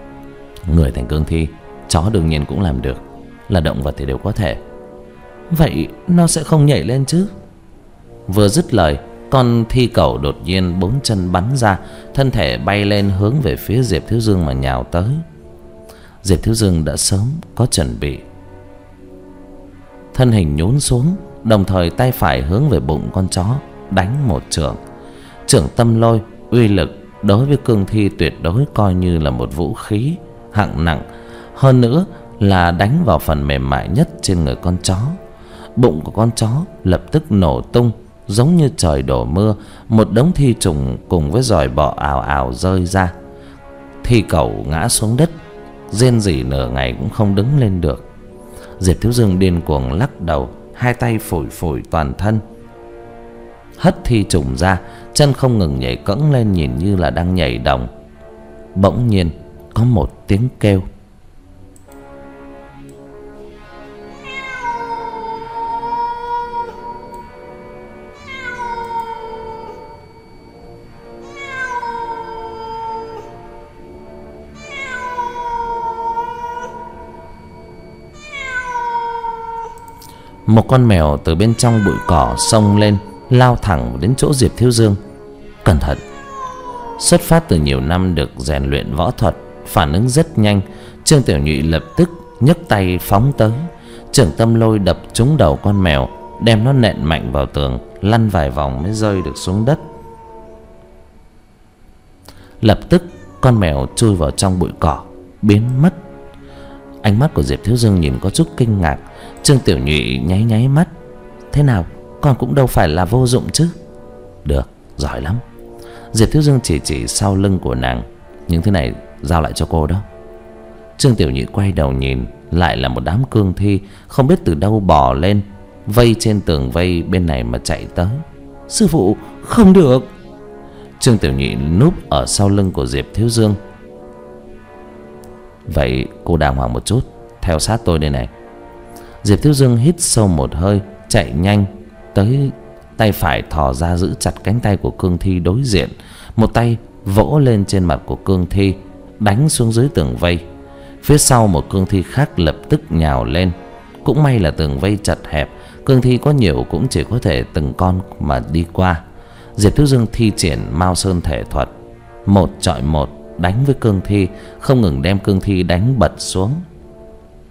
Người thành cương thi, chó đương nhiên cũng làm được, là động vật thì đều có thể. Vậy nó sẽ không nhảy lên chứ? Vừa dứt lời, con thi cẩu đột nhiên bốn chân bắn ra, thân thể bay lên hướng về phía Diệp Thiếu Dương mà nhào tới. Diệp Thiếu Dương đã sớm có chuẩn bị, thân hình nhún xuống, đồng thời tay phải hướng về bụng con chó đánh một chưởng. Chưởng tâm lôi uy lực đối với cương thi tuyệt đối coi như là một vũ khí hạng nặng, hơn nữa là đánh vào phần mềm mại nhất trên người con chó. Bụng của con chó lập tức nổ tung, giống như trời đổ mưa, một đống thi trùng cùng với giòi bọ ào ào rơi ra. Thi cẩu ngã xuống đất, rên rỉ nửa ngày cũng không đứng lên được. Diệp Thiếu Dương điên cuồng lắc đầu, hai tay phủi phủi toàn thân, hất thi trùng ra, chân không ngừng nhảy cẫng lên, nhìn như là đang nhảy đồng. Bỗng nhiên có một tiếng kêu. Một con mèo từ bên trong bụi cỏ xông lên, lao thẳng đến chỗ Diệp Thiếu Dương. Cẩn thận! Xuất phát từ nhiều năm được rèn luyện võ thuật, phản ứng rất nhanh, Trương Tiểu Nhị lập tức nhấc tay phóng tới. Chưởng tâm lôi đập trúng đầu con mèo, đem nó nện mạnh vào tường, lăn vài vòng mới rơi được xuống đất. Lập tức con mèo chui vào trong bụi cỏ, biến mất. Ánh mắt của Diệp Thiếu Dương nhìn có chút kinh ngạc. Trương Tiểu Nhị nháy nháy mắt. Thế nào, con cũng đâu phải là vô dụng chứ? Được, giỏi lắm. Diệp Thiếu Dương chỉ chỉ sau lưng của nàng. Những thứ này giao lại cho cô đó. Trương Tiểu Nhị quay đầu nhìn, lại là một đám cương thi không biết từ đâu bò lên, vây trên tường vây bên này mà chạy tới. Sư phụ, không được! Trương Tiểu Nhị núp ở sau lưng của Diệp Thiếu Dương. Vậy cô đàng hoàng một chút, theo sát tôi đây này. Diệp Thiếu Dương hít sâu một hơi, chạy nhanh tới, tay phải thò ra giữ chặt cánh tay của cương thi đối diện, một tay vỗ lên trên mặt của cương thi, đánh xuống dưới tường vây. Phía sau một cương thi khác lập tức nhào lên. Cũng may là tường vây chật hẹp, cương thi có nhiều cũng chỉ có thể từng con mà đi qua. Diệp Thiếu Dương thi triển Mao Sơn thể thuật, một chọi một đánh với cương thi, không ngừng đem cương thi đánh bật xuống.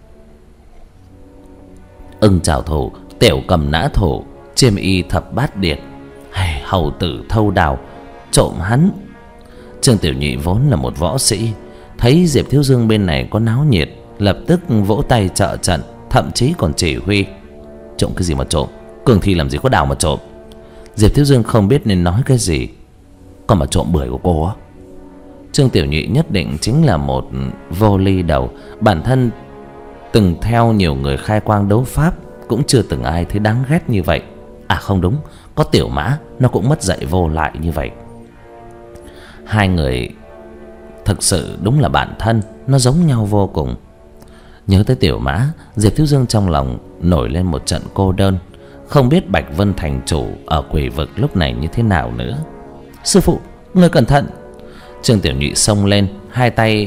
Ưng trảo thủ, tiểu cầm nã thủ, chiêm y thập bát điệt, hay hầu tử thâu đào, trộm hắn. Trương Tiểu Nhị vốn là một võ sĩ, thấy Diệp Thiếu Dương bên này có náo nhiệt, lập tức vỗ tay trợ trận, thậm chí còn chỉ huy. Trộm cái gì mà trộm, cương thi làm gì có đào mà trộm. Diệp Thiếu Dương không biết nên nói cái gì. Còn mà trộm bưởi của cô á? Trương Tiểu Nhị nhất định chính là một vô ly đầu. Bản thân từng theo nhiều người khai quang đấu pháp, cũng chưa từng ai thấy đáng ghét như vậy. À không đúng, có Tiểu Mã, nó cũng mất dạy vô lại như vậy. Hai người thực sự đúng là bạn thân, nó giống nhau vô cùng. Nhớ tới Tiểu Mã, Diệp Thiếu Dương trong lòng nổi lên một trận cô đơn. Không biết Bạch Vân thành chủ ở Quỷ Vực lúc này như thế nào nữa. Sư phụ, người cẩn thận. Trương Tiểu Nhị xông lên, hai tay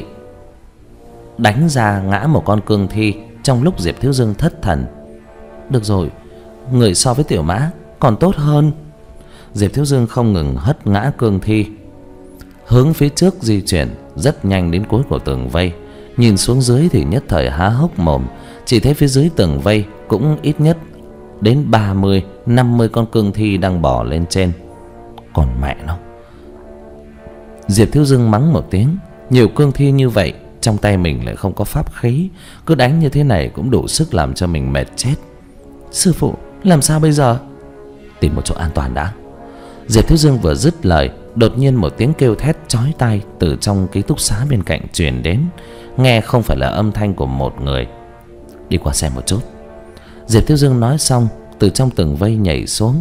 đánh ra ngã một con cương thi, trong lúc Diệp Thiếu Dương thất thần. Được rồi, người so với Tiểu Mã còn tốt hơn. Diệp Thiếu Dương không ngừng hất ngã cương thi, hướng phía trước di chuyển rất nhanh đến cuối của tường vây. Nhìn xuống dưới thì nhất thời há hốc mồm. Chỉ thấy phía dưới tường vây cũng ít nhất đến ba mươi, năm mươi con cương thi đang bò lên trên. Còn mẹ nó. Diệp Thiếu Dương mắng một tiếng. Nhiều cương thi như vậy, trong tay mình lại không có pháp khí, cứ đánh như thế này cũng đủ sức làm cho mình mệt chết. Sư phụ, làm sao bây giờ? Tìm một chỗ an toàn đã. Diệp Thiếu Dương vừa dứt lời, đột nhiên một tiếng kêu thét chói tai từ trong ký túc xá bên cạnh truyền đến. Nghe không phải là âm thanh của một người. Đi qua xem một chút. Diệp Thiếu Dương nói xong, từ trong tầng vây nhảy xuống,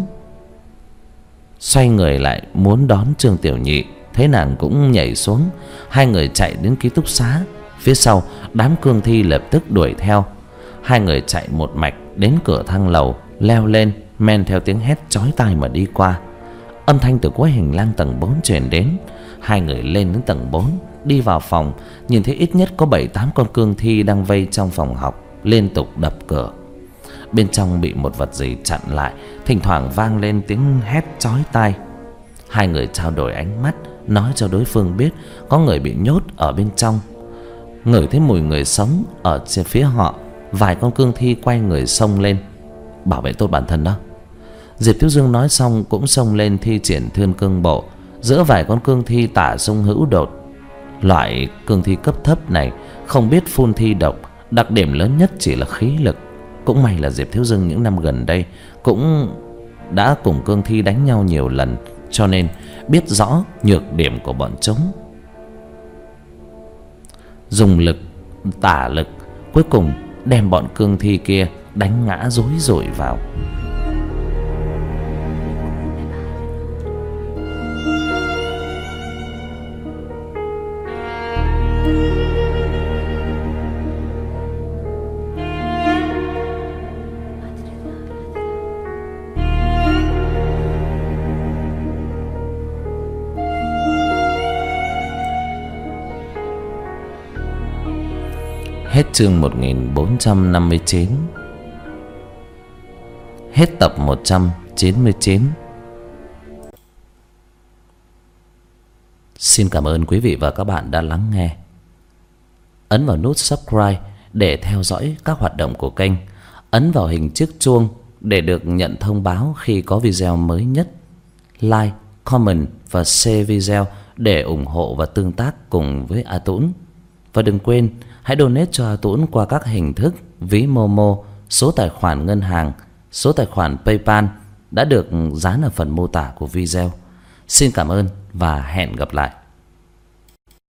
xoay người lại muốn đón Trương Tiểu Nhị. Thế nàng cũng nhảy xuống. Hai người chạy đến ký túc xá. Phía sau đám cương thi lập tức đuổi theo. Hai người chạy một mạch đến cửa thang lầu, leo lên, men theo tiếng hét chói tai mà đi qua. Âm thanh từ cuối hành lang tầng bốn truyền đến. Hai người lên đến tầng bốn, đi vào phòng, nhìn thấy ít nhất có bảy tám con cương thi đang vây trong phòng học, liên tục đập cửa. Bên trong bị một vật gì chặn lại, thỉnh thoảng vang lên tiếng hét chói tai. Hai người trao đổi ánh mắt, nói cho đối phương biết có người bị nhốt ở bên trong. Ngửi thấy mùi người sống ở phía họ, vài con cương thi quay người xông lên. Bảo vệ tốt bản thân đó. Diệp Thiếu Dương nói xong cũng xông lên thi triển Thiên Cương Bộ. Giữa vài con cương thi tả xung hữu đột. Loại cương thi cấp thấp này không biết phun thi độc, đặc điểm lớn nhất chỉ là khí lực. Cũng may là Diệp Thiếu Dương những năm gần đây cũng đã cùng cương thi đánh nhau nhiều lần, cho nên biết rõ nhược điểm của bọn chúng. Dùng lực tả lực, cuối cùng đem bọn cương thi kia đánh ngã rối rổi vào. Hết chương một nghìn bốn trăm năm mươi chín. Hết tập một trăm chín mươi chín. Xin cảm ơn quý vị và các bạn đã lắng nghe. Ấn vào nút subscribe để theo dõi các hoạt động của kênh. Ấn vào hình chiếc chuông để được nhận thông báo khi có video mới nhất. Like, comment và share video để ủng hộ và tương tác cùng với A Tũng. Và đừng quên hãy donate cho A Tũng qua các hình thức ví Momo, số tài khoản ngân hàng, số tài khoản PayPal đã được dán ở phần mô tả của video. Xin cảm ơn và hẹn gặp lại.